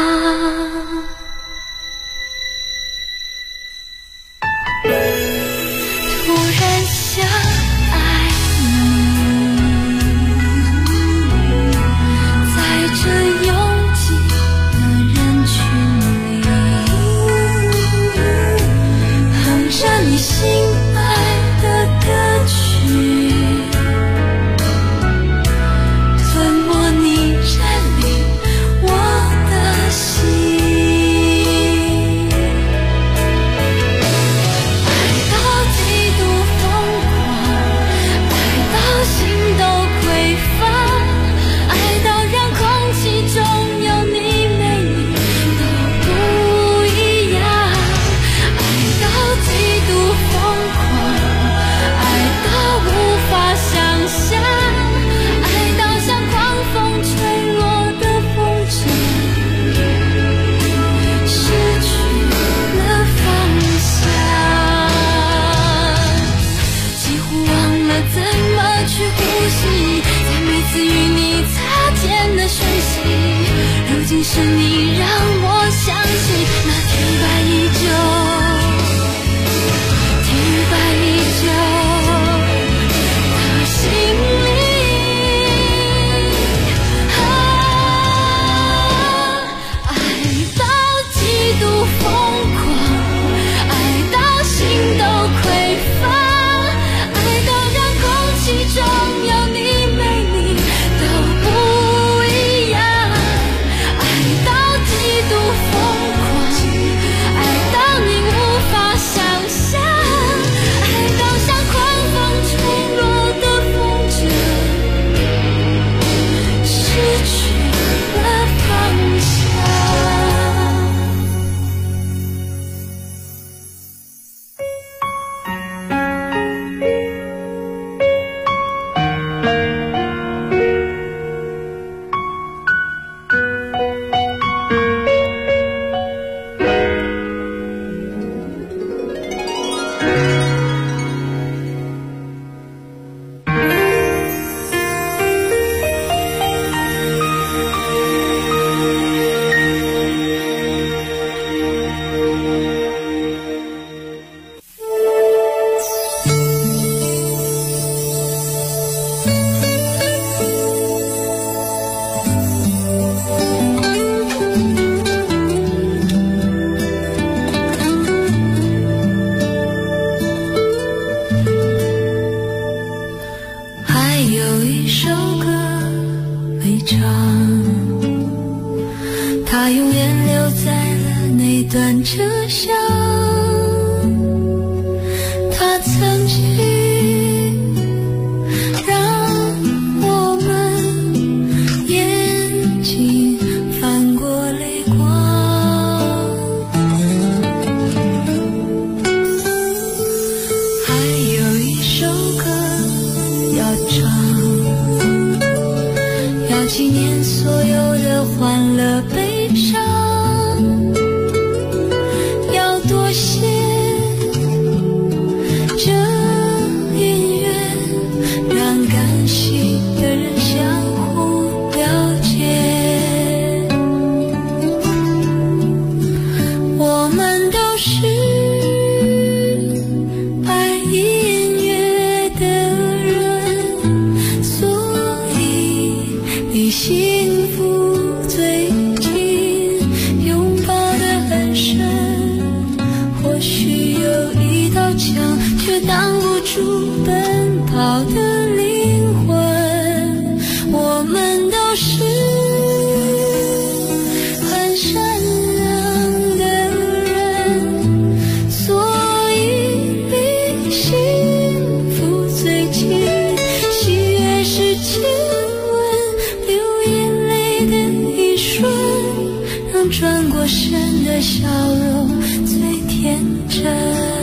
突然想爱你，在这拥挤的人群里，哼着你心爱的歌曲，吞没你占领我的心。是你让我想起那天白依旧，天白依旧的心里，爱到极度疯狂，爱到心都匮乏，爱到让空气中有你没你都不一样，极度疯狂，爱到你无法想象，爱到像狂风吹落的风筝，失去了方向。它永远留在了那段车厢，它曾经让我们眼睛翻过泪光，还有一首歌要唱，要纪念所有的欢乐悲伤，要多谢转过身的笑容最天真。